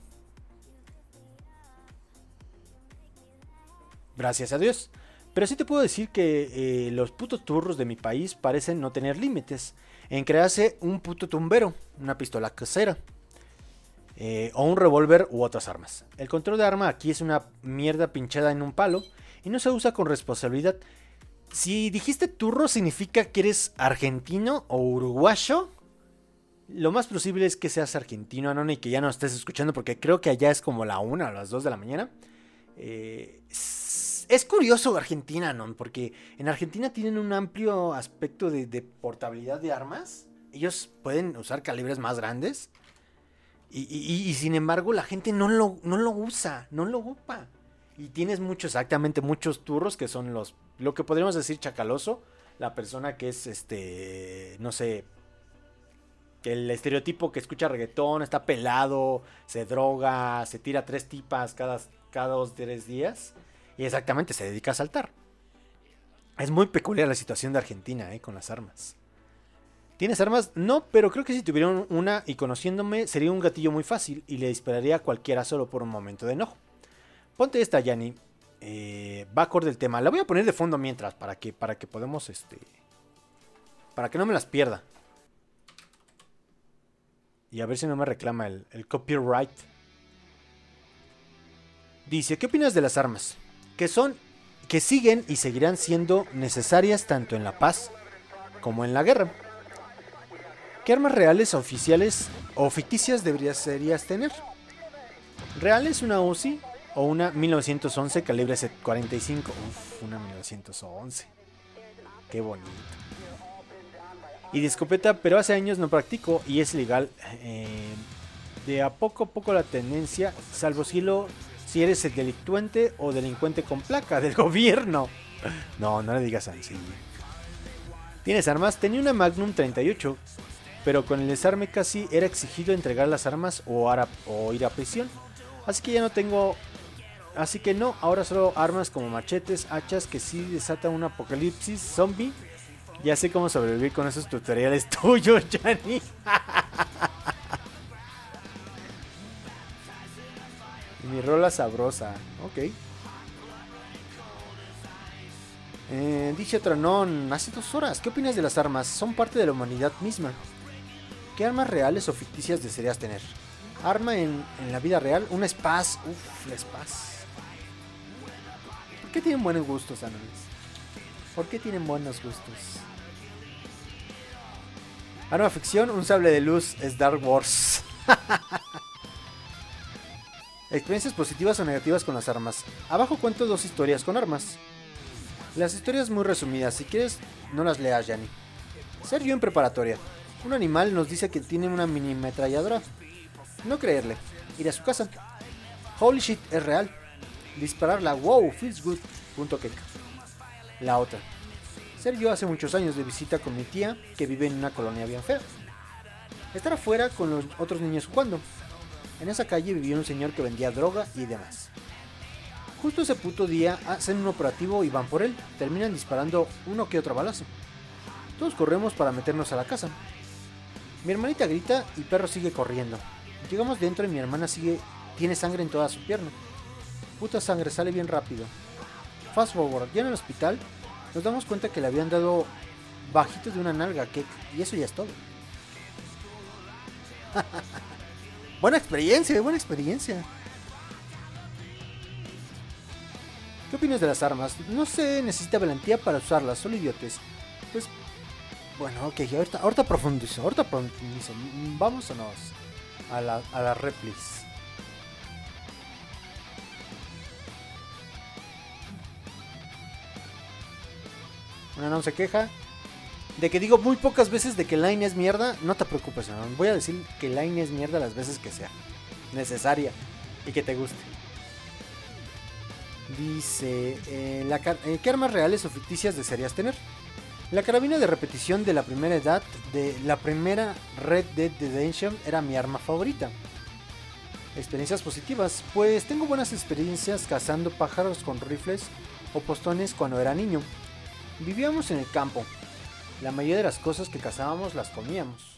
Gracias a Dios. Pero sí te puedo decir que eh, los putos turros de mi país parecen no tener límites en crearse un puto tumbero, una pistola casera, eh, o un revólver u otras armas. El control de arma aquí es una mierda pinchada en un palo y no se usa con responsabilidad. Si dijiste turro significa que eres argentino o uruguayo. Lo más posible es que seas argentino, ¿no? Y que ya no estés escuchando porque creo que allá es como la una o las dos de la mañana. Eh, es curioso Argentina, ¿no? Porque en Argentina tienen un amplio aspecto de, de portabilidad de armas. Ellos pueden usar calibres más grandes. Y, y, y sin embargo la gente no lo, no lo usa, no lo ocupa. Y tienes muchos, exactamente, muchos turros que son los, lo que podríamos decir chacaloso. La persona que es, este, no sé, el estereotipo que escucha reggaetón, está pelado, se droga, se tira tres tipas cada, cada dos, tres días. Y exactamente, se dedica a asaltar. Es muy peculiar la situación de Argentina, eh, con las armas. ¿Tienes armas? No, pero creo que si tuviera una y conociéndome sería un gatillo muy fácil y le dispararía a cualquiera solo por un momento de enojo. Ponte esta, Yanni. Eh, va acorde el tema. La voy a poner de fondo mientras, para que, para que podamos, este... para que no me las pierda. Y a ver si no me reclama el, el copyright. Dice, ¿qué opinas de las armas? Que son, que siguen y seguirán siendo necesarias tanto en la paz como en la guerra. ¿Qué armas reales, oficiales o ficticias deberías tener? ¿Reales una Uzi o una mil novecientos once calibre cuarenta y cinco? Uf, una mil novecientos once. Qué bonito. Y de escopeta, pero hace años no practico y es ilegal. Eh, de a poco a poco la tendencia, salvo si lo... si eres el delincuente o delincuente con placa del gobierno. No, no le digas así. ¿Tienes armas? Tenía una Magnum treinta y ocho, pero con el desarme casi era exigido entregar las armas o, ara, o ir a prisión. Así que ya no tengo... Así que no, ahora solo armas como machetes, hachas, que sí desatan un apocalipsis zombie. Ya sé cómo sobrevivir con esos tutoriales tuyos, Yanni. Mi rola sabrosa. Ok. Eh, dice Tronón, hace dos horas. ¿Qué opinas de las armas? Son parte de la humanidad misma. ¿Qué armas reales o ficticias desearías tener? Arma en, en la vida real. Una Spaz. Uff, la Spaz. ¿Por qué tienen buenos gustos, Anones? ¿Por qué tienen buenos gustos? Arma ficción, un sable de luz, Star Wars. Experiencias positivas o negativas con las armas. Abajo cuento dos historias con armas. Las historias muy resumidas, si quieres no las leas, Yanni. Sergio en preparatoria. Un animal nos dice que tiene una mini ametralladora. No creerle. Ir a su casa. Holy shit, es real. Dispararla, wow, feels good. Punto que. La otra. Sergio hace muchos años de visita con mi tía, que vive en una colonia bien fea. Estar afuera con los otros niños jugando. En esa calle vivía un señor que vendía droga y demás. Justo ese puto día hacen un operativo y van por él. Terminan disparando uno que otro balazo. Todos corremos para meternos a la casa. Mi hermanita grita y perro sigue corriendo. Llegamos dentro y mi hermana sigue, tiene sangre en toda su pierna. Puta sangre, sale bien rápido. Fast forward, ya en el hospital nos damos cuenta que le habían dado bajitos de una nalga, que, y eso ya es todo. Buena experiencia, buena experiencia. ¿Qué opinas de las armas? No sé, necesita valentía para usarlas, solo idiotes. Pues, bueno, ok, ahorita, ahorita profundizo, ahorita profundizo. Vámonos a la, a las replis. Una no se queja de que digo muy pocas veces de que Line es mierda. No te preocupes, no. Voy a decir que Line es mierda las veces que sea necesaria y que te guste. Dice, eh, la car- eh, ¿qué armas reales o ficticias desearías tener? La carabina de repetición de la primera edad de la primera Red Dead Redemption era mi arma favorita. Experiencias positivas, pues tengo buenas experiencias cazando pájaros con rifles o postones cuando era niño. Vivíamos en el campo. La mayoría de las cosas que cazábamos las comíamos.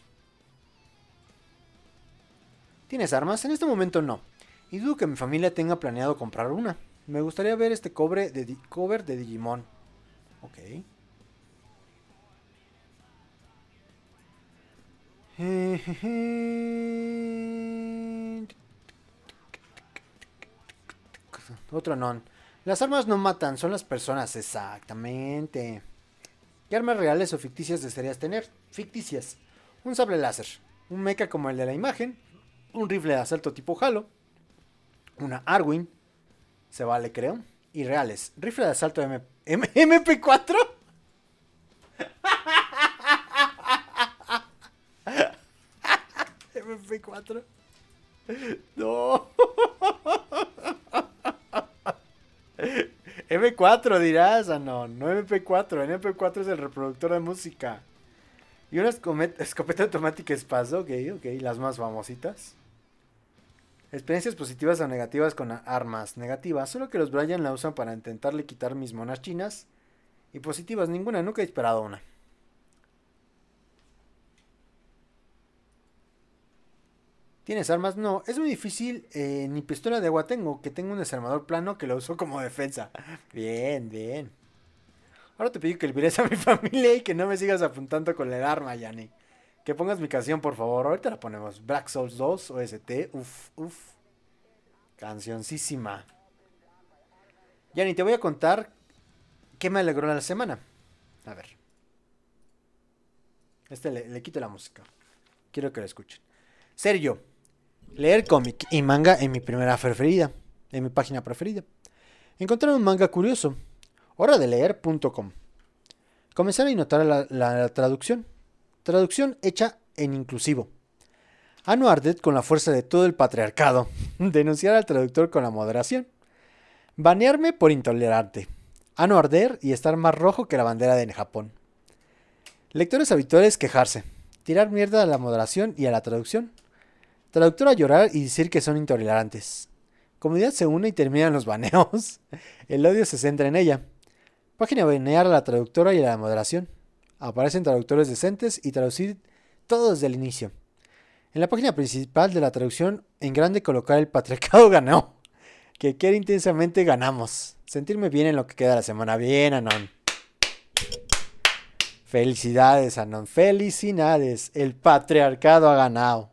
¿Tienes armas? En este momento no. Y dudo que mi familia tenga planeado comprar una. Me gustaría ver este cover de, di- cover de Digimon. Ok. Otro non. Las armas no matan, son las personas, exactamente. ¿Qué armas reales o ficticias desearías tener? Ficticias. Un sable láser, un mecha como el de la imagen, un rifle de asalto tipo Halo, una Arwin, se vale creo, y reales. Rifle de asalto M M M P cuatro. M P cuatro. No. M cuatro dirás, ah no, no M P cuatro, M P cuatro es el reproductor de música. Y una escomet- escopeta automática Spaz, ok, ok, las más famositas. Experiencias positivas o negativas con armas. Negativas, solo que los Brian la usan para intentarle quitar mis monas chinas. Y positivas, ninguna, nunca he disparado una. ¿Tienes armas? No, es muy difícil, eh, ni pistola de agua tengo, que tengo un desarmador plano que lo uso como defensa. Bien, bien. Ahora te pido que olvides a mi familia y que no me sigas apuntando con el arma, Yanni. Que pongas mi canción, por favor. Ahorita la ponemos. Black Souls dos, O S T. Uf, uf. Cancioncísima. Yanni, te voy a contar qué me alegró la semana. A ver. Este le, le quito la música. Quiero que lo escuchen. Sergio. Leer cómic y manga en mi primera preferida. En mi página preferida. Encontré un manga curioso. hora de leer punto com. Comenzar a notar la, la, la traducción. Traducción hecha en inclusivo. Anu Ardet con la fuerza de todo el patriarcado. Denunciar al traductor con la moderación. Banearme por intolerante. Anu arder y estar más rojo que la bandera de Japón. Lectores habituales quejarse. Tirar mierda a la moderación y a la traducción. Traductor a llorar y decir que son intolerantes. Comunidad se une y terminan los baneos. El odio se centra en ella. Página banear a la traductora y a la moderación. Aparecen traductores decentes y traducir todo desde el inicio. En la página principal de la traducción, en grande colocar el patriarcado ganó. Que quiere intensamente ganamos. Sentirme bien en lo que queda de la semana. Bien, Anon. Felicidades, Anon. Felicidades. El patriarcado ha ganado.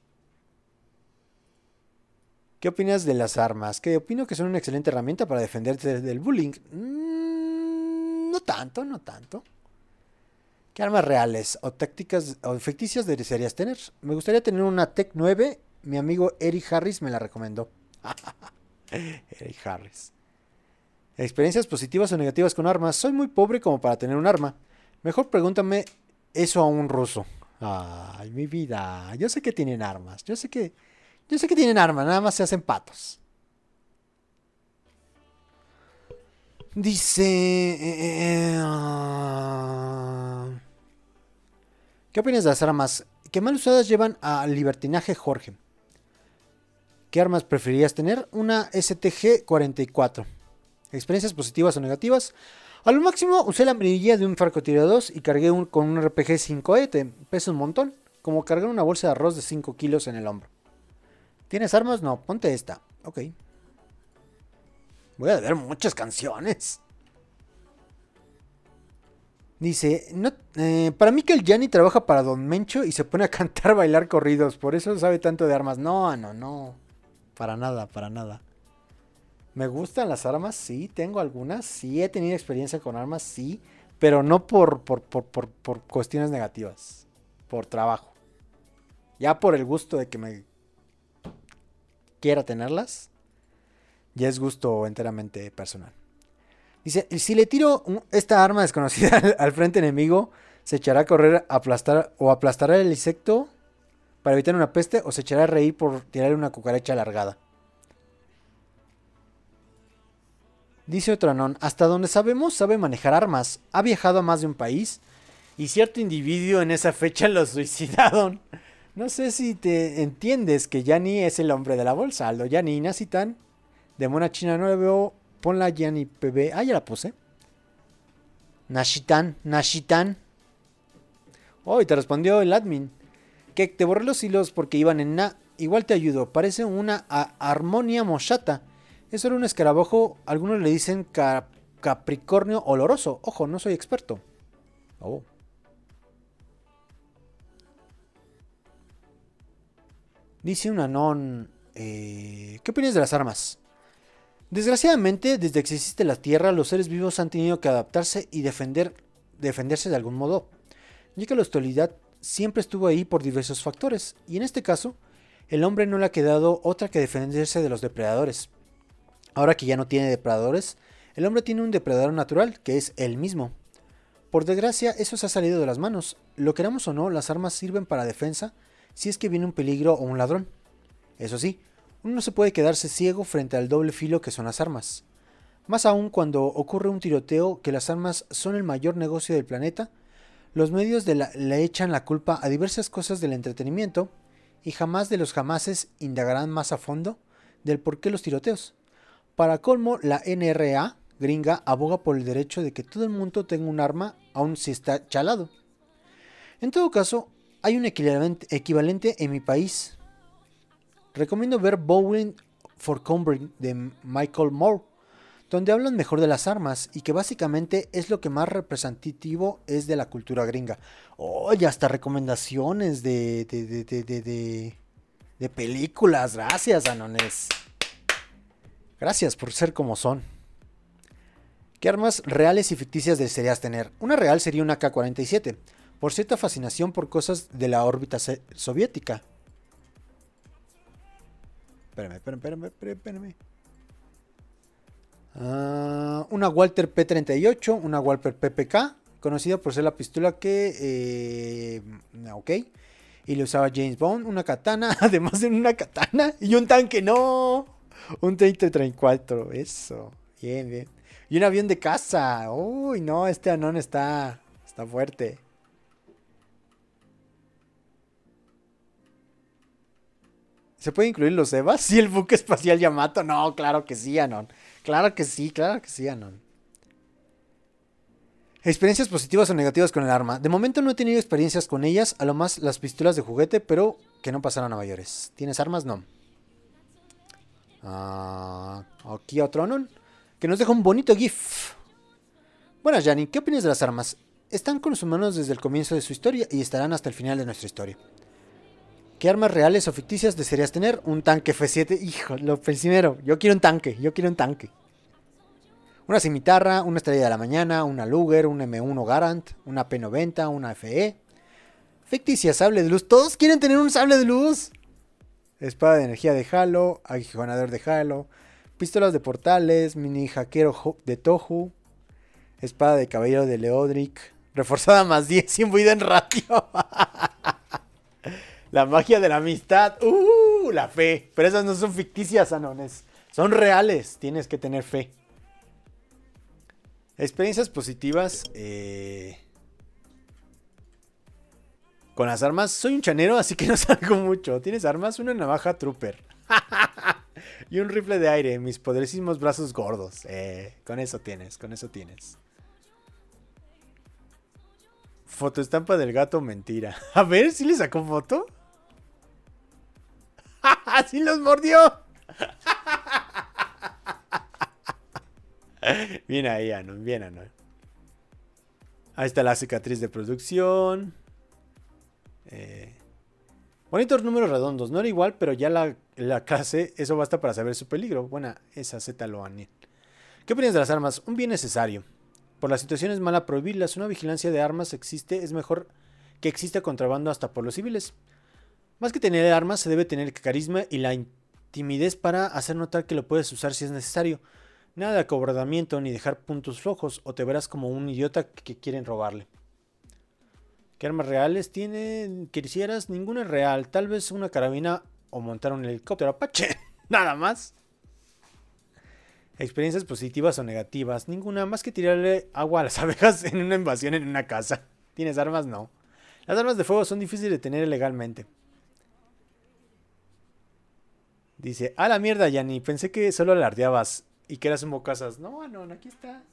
¿Qué opinas de las armas? Que opino que son una excelente herramienta para defenderte del bullying. Mm, no tanto, no tanto. ¿Qué armas reales o tácticas o ficticias desearías tener? Me gustaría tener una Tec nueve. Mi amigo Eric Harris me la recomendó. Eric Harris. Experiencias positivas o negativas con armas. Soy muy pobre como para tener un arma. Mejor pregúntame eso a un ruso. Ay, mi vida. Yo sé que tienen armas. Yo sé que... Yo sé que tienen armas. Nada más se hacen patos. Dice... Eh, uh, ¿Qué opinas de las armas que mal usadas llevan al libertinaje, Jorge? ¿Qué armas preferirías tener? Una S T G cuarenta y cuatro. Experiencias positivas o negativas. A lo máximo usé la mirilla de un francotirador dos y cargué un, con un R P G sin cohete. Pesa un montón. Como cargar una bolsa de arroz de cinco kilos en el hombro. ¿Tienes armas? No, ponte esta. Ok. Voy a ver muchas canciones. Dice, no, eh, para mí que el Yanni trabaja para Don Mencho y se pone a cantar, bailar corridos. Por eso sabe tanto de armas. No, no, no. Para nada, para nada. ¿Me gustan las armas? Sí, tengo algunas. Sí, he tenido experiencia con armas, sí. Pero no por, por, por, por, por cuestiones negativas. Por trabajo. Ya por el gusto de que me quiera tenerlas. Ya es gusto enteramente personal. Dice, si le tiro esta arma desconocida al, al frente enemigo, se echará a correr, aplastar o aplastará el insecto para evitar una peste o se echará a reír por tirarle una cucaracha alargada. Dice otro anón, hasta donde sabemos sabe manejar armas, ha viajado a más de un país y cierto individuo en esa fecha lo suicidaron. No sé si te entiendes que Yanni es el hombre de la bolsa, Aldo Yanni Nacitan, de Mona China no le veo, ponla Yanni P B, ah ya la puse. Nashitan, Nashitan. Oh, y te respondió el admin, que te borré los hilos porque iban en na, igual te ayudo, parece una Armonia moshata. Eso era un escarabajo, algunos le dicen ca capricornio oloroso. Ojo, no soy experto. Oh. Dice un anón, eh, ¿qué opinas de las armas? Desgraciadamente, desde que existe la Tierra, los seres vivos han tenido que adaptarse y defender, defenderse de algún modo, ya que la hostilidad siempre estuvo ahí por diversos factores, y en este caso, el hombre no le ha quedado otra que defenderse de los depredadores. Ahora que ya no tiene depredadores, el hombre tiene un depredador natural, que es él mismo. Por desgracia, eso se ha salido de las manos. Lo queramos o no, las armas sirven para defensa si es que viene un peligro o un ladrón. Eso sí, uno no se puede quedarse ciego frente al doble filo que son las armas. Más aún cuando ocurre un tiroteo que las armas son el mayor negocio del planeta, los medios de la, le echan la culpa a diversas cosas del entretenimiento y jamás de los jamases indagarán más a fondo del por qué los tiroteos. Para colmo, la N R A gringa aboga por el derecho de que todo el mundo tenga un arma, aun si está chalado. En todo caso, hay un equivalente en mi país. Recomiendo ver Bowling for Cambridge de Michael Moore, donde hablan mejor de las armas y que básicamente es lo que más representativo es de la cultura gringa. Oye, oh, hasta recomendaciones de, de, de, de, de, de, de películas. Gracias, anones. Gracias por ser como son. ¿Qué armas reales y ficticias desearías tener? Una real sería una K cuarenta y siete, por cierta fascinación por cosas de la órbita soviética. Espérame, espérame, espérame, espérame. Uh, una Walter P treinta y ocho, una Walter P P K, conocida por ser la pistola que... Eh, ok. Y le usaba James Bond, una katana, además de una katana y un tanque, no... Un T treinta y cuatro, eso. Bien, bien. Y un avión de caza. Uy, no, este anón está, está fuerte. ¿Se puede incluir los Evas? ¿Sí el buque espacial Yamato? No, claro que sí, anón. Claro que sí, claro que sí, anón. Experiencias positivas o negativas con el arma. De momento no he tenido experiencias con ellas, a lo más las pistolas de juguete, pero que no pasaron a mayores. ¿Tienes armas? No. Uh, aquí otro anon que nos deja un bonito GIF. Buenas, Yanni, ¿qué opinas de las armas? Están con los humanos desde el comienzo de su historia y estarán hasta el final de nuestra historia. ¿Qué armas reales o ficticias desearías tener? Un tanque F siete. Hijo, lo primero, yo quiero un tanque, yo quiero un tanque. Una cimitarra, una estrella de la mañana, una Luger, un eme uno Garand, una pe noventa, una efe e. Ficticia, sable de luz. Todos quieren tener un sable de luz. Espada de energía de Halo, aguijonador de Halo, pistolas de portales, mini hackero de Tohu, espada de caballero de Leodric, reforzada más diez y imbuida en ratio. La magia de la amistad. Uh, la fe. Pero esas no son ficticias, anones. Son reales. Tienes que tener fe. Experiencias positivas. Eh... Con las armas, soy un chanero, así que no salgo mucho. ¿Tienes armas? Una navaja trooper. Y un rifle de aire. Mis poderosísimos brazos gordos. Eh, con eso tienes, con eso tienes. Fotoestampa del gato, mentira. A ver, ¿sí le sacó foto? ¡Sí los mordió! Bien ahí, Anon, bien, Anon. Ahí está la cicatriz de producción. Eh, bonitos números redondos. No era igual, pero ya la, la clase, eso basta para saber su peligro. Buena, esa Z lo han. ¿Qué opinas de las armas? Un bien necesario. Por la situación es mala prohibirlas. Una vigilancia de armas existe. Es mejor que exista contrabando hasta por los civiles. Más que tener armas, se debe tener carisma y la timidez para hacer notar que lo puedes usar si es necesario. Nada de acobardamiento ni dejar puntos flojos, o te verás como un idiota que quieren robarle. ¿Qué armas reales tiene? ¿Quisieras? Ninguna es real. Tal vez una carabina o montar un helicóptero Apache. Nada más. Experiencias positivas o negativas. Ninguna. Más que tirarle agua a las abejas en una invasión en una casa. ¿Tienes armas? No. Las armas de fuego son difíciles de tener legalmente. Dice, a la mierda, Yanni. Pensé que solo alardeabas y que eras un bocazas. No, no, aquí está.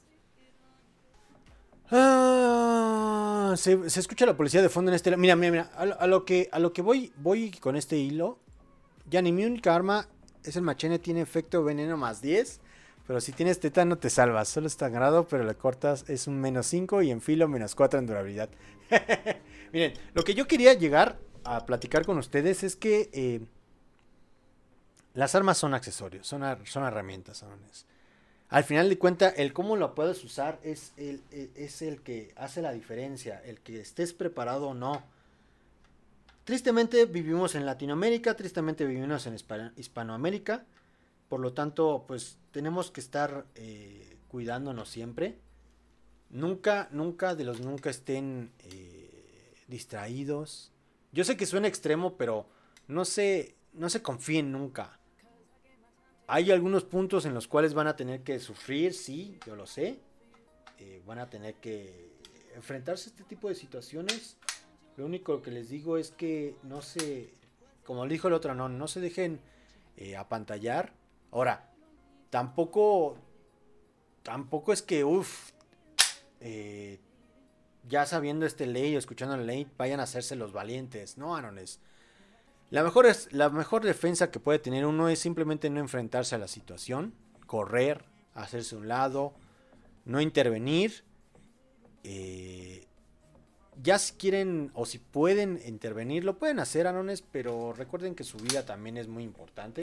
Ah, se, se escucha la policía de fondo en este... Mira, mira, mira. A lo, a lo que, a lo que voy, voy con este hilo. Yanni, mi única arma es el machete. Tiene efecto veneno más diez. Pero si tienes teta no te salvas. Solo está ganado, pero le cortas. Es un menos cinco y en filo menos cuatro en durabilidad. Miren, lo que yo quería llegar a platicar con ustedes es que... Eh, las armas son accesorios, son, son herramientas. Son, es, al final de cuentas, el cómo lo puedes usar es el, es el que hace la diferencia, el que estés preparado o no. Tristemente vivimos en Latinoamérica, tristemente vivimos en Hispanoamérica, por lo tanto, pues tenemos que estar eh, cuidándonos siempre. Nunca, nunca de los nunca estén eh, distraídos. Yo sé que suena extremo, pero no se, no se confíen nunca. Hay algunos puntos en los cuales van a tener que sufrir, sí, yo lo sé. Eh, van a tener que enfrentarse a este tipo de situaciones. Lo único que les digo es que no se, como dijo el otro, no, no se dejen eh, apantallar. Ahora, tampoco, tampoco es que, uff, eh, ya sabiendo este ley o escuchando la ley, vayan a hacerse los valientes. No, Anones. La mejor, es, la mejor defensa que puede tener uno es simplemente no enfrentarse a la situación, correr, hacerse a un lado, no intervenir. Eh, ya si quieren o si pueden intervenir, lo pueden hacer, Anones, pero recuerden que su vida también es muy importante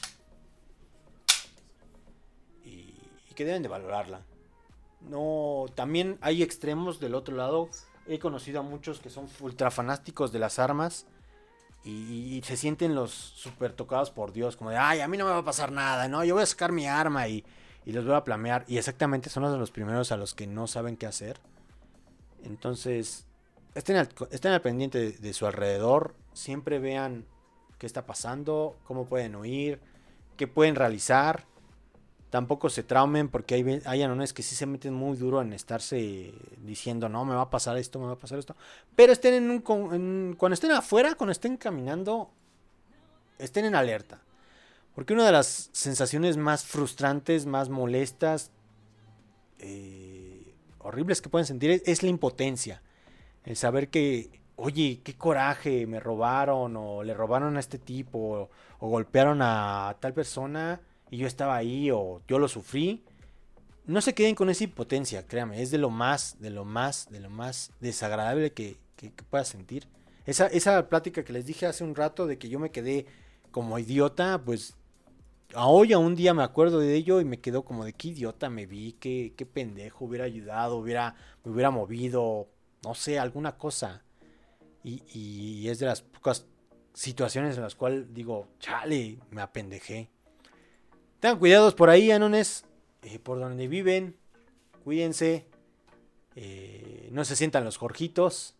y, y que deben de valorarla. No, también hay extremos del otro lado. He conocido a muchos que son ultra fanáticos de las armas. Y, y se sienten los super tocados por Dios, como de, ay, a mí no me va a pasar nada, no, yo voy a sacar mi arma y, y los voy a flamear. Y exactamente son los, los primeros a los que no saben qué hacer. Entonces, estén al, estén al pendiente de, de su alrededor, siempre vean qué está pasando, cómo pueden huir, qué pueden realizar. Tampoco se traumen porque hay, hay anones que sí se meten muy duro en estarse diciendo, no, me va a pasar esto, me va a pasar esto. Pero estén en un... En, cuando estén afuera, cuando estén caminando, estén en alerta. Porque una de las sensaciones más frustrantes, más molestas, eh, horribles que pueden sentir es, es la impotencia. El saber que, oye, qué coraje, me robaron o le robaron a este tipo o, o golpearon a tal persona... y yo estaba ahí o yo lo sufrí. No se queden con esa impotencia, créanme, es de lo más, de lo más, de lo más desagradable que, que, que puedas sentir. Esa, esa plática que les dije hace un rato de que yo me quedé como idiota, pues a hoy a un día me acuerdo de ello y me quedo como de qué idiota me vi, qué, qué pendejo, hubiera ayudado, hubiera, me hubiera movido, no sé, alguna cosa. Y, y es de las pocas situaciones en las cuales digo, chale, me apendejé. Tengan cuidados por ahí, anones, eh, por donde viven, cuídense, eh, no se sientan los jorjitos,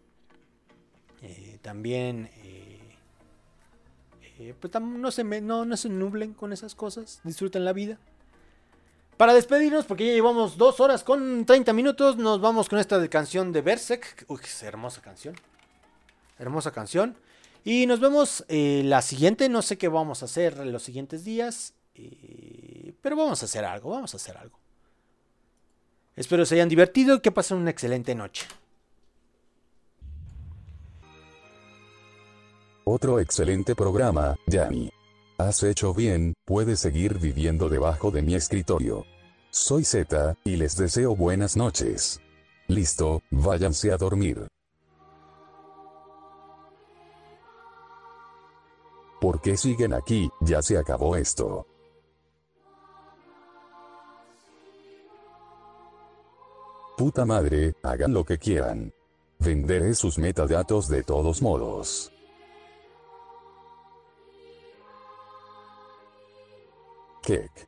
eh, también, eh, eh, pues tam- no, se me, no, no se nublen con esas cosas, disfruten la vida. Para despedirnos, porque ya llevamos dos horas con treinta minutos, nos vamos con esta de canción de Berserk. Uy, qué hermosa canción. Hermosa canción. Y nos vemos eh, la siguiente. No sé qué vamos a hacer en los siguientes días. Eh, pero vamos a hacer algo. Vamos a hacer algo. Espero se hayan divertido y que pasen una excelente noche. Otro excelente programa, Yanni. Has hecho bien, puedes seguir viviendo debajo de mi escritorio. Soy Z, y les deseo buenas noches. Listo, váyanse a dormir. ¿Por qué siguen aquí? Ya se acabó esto. Puta madre, hagan lo que quieran. Venderé sus metadatos de todos modos. Kek.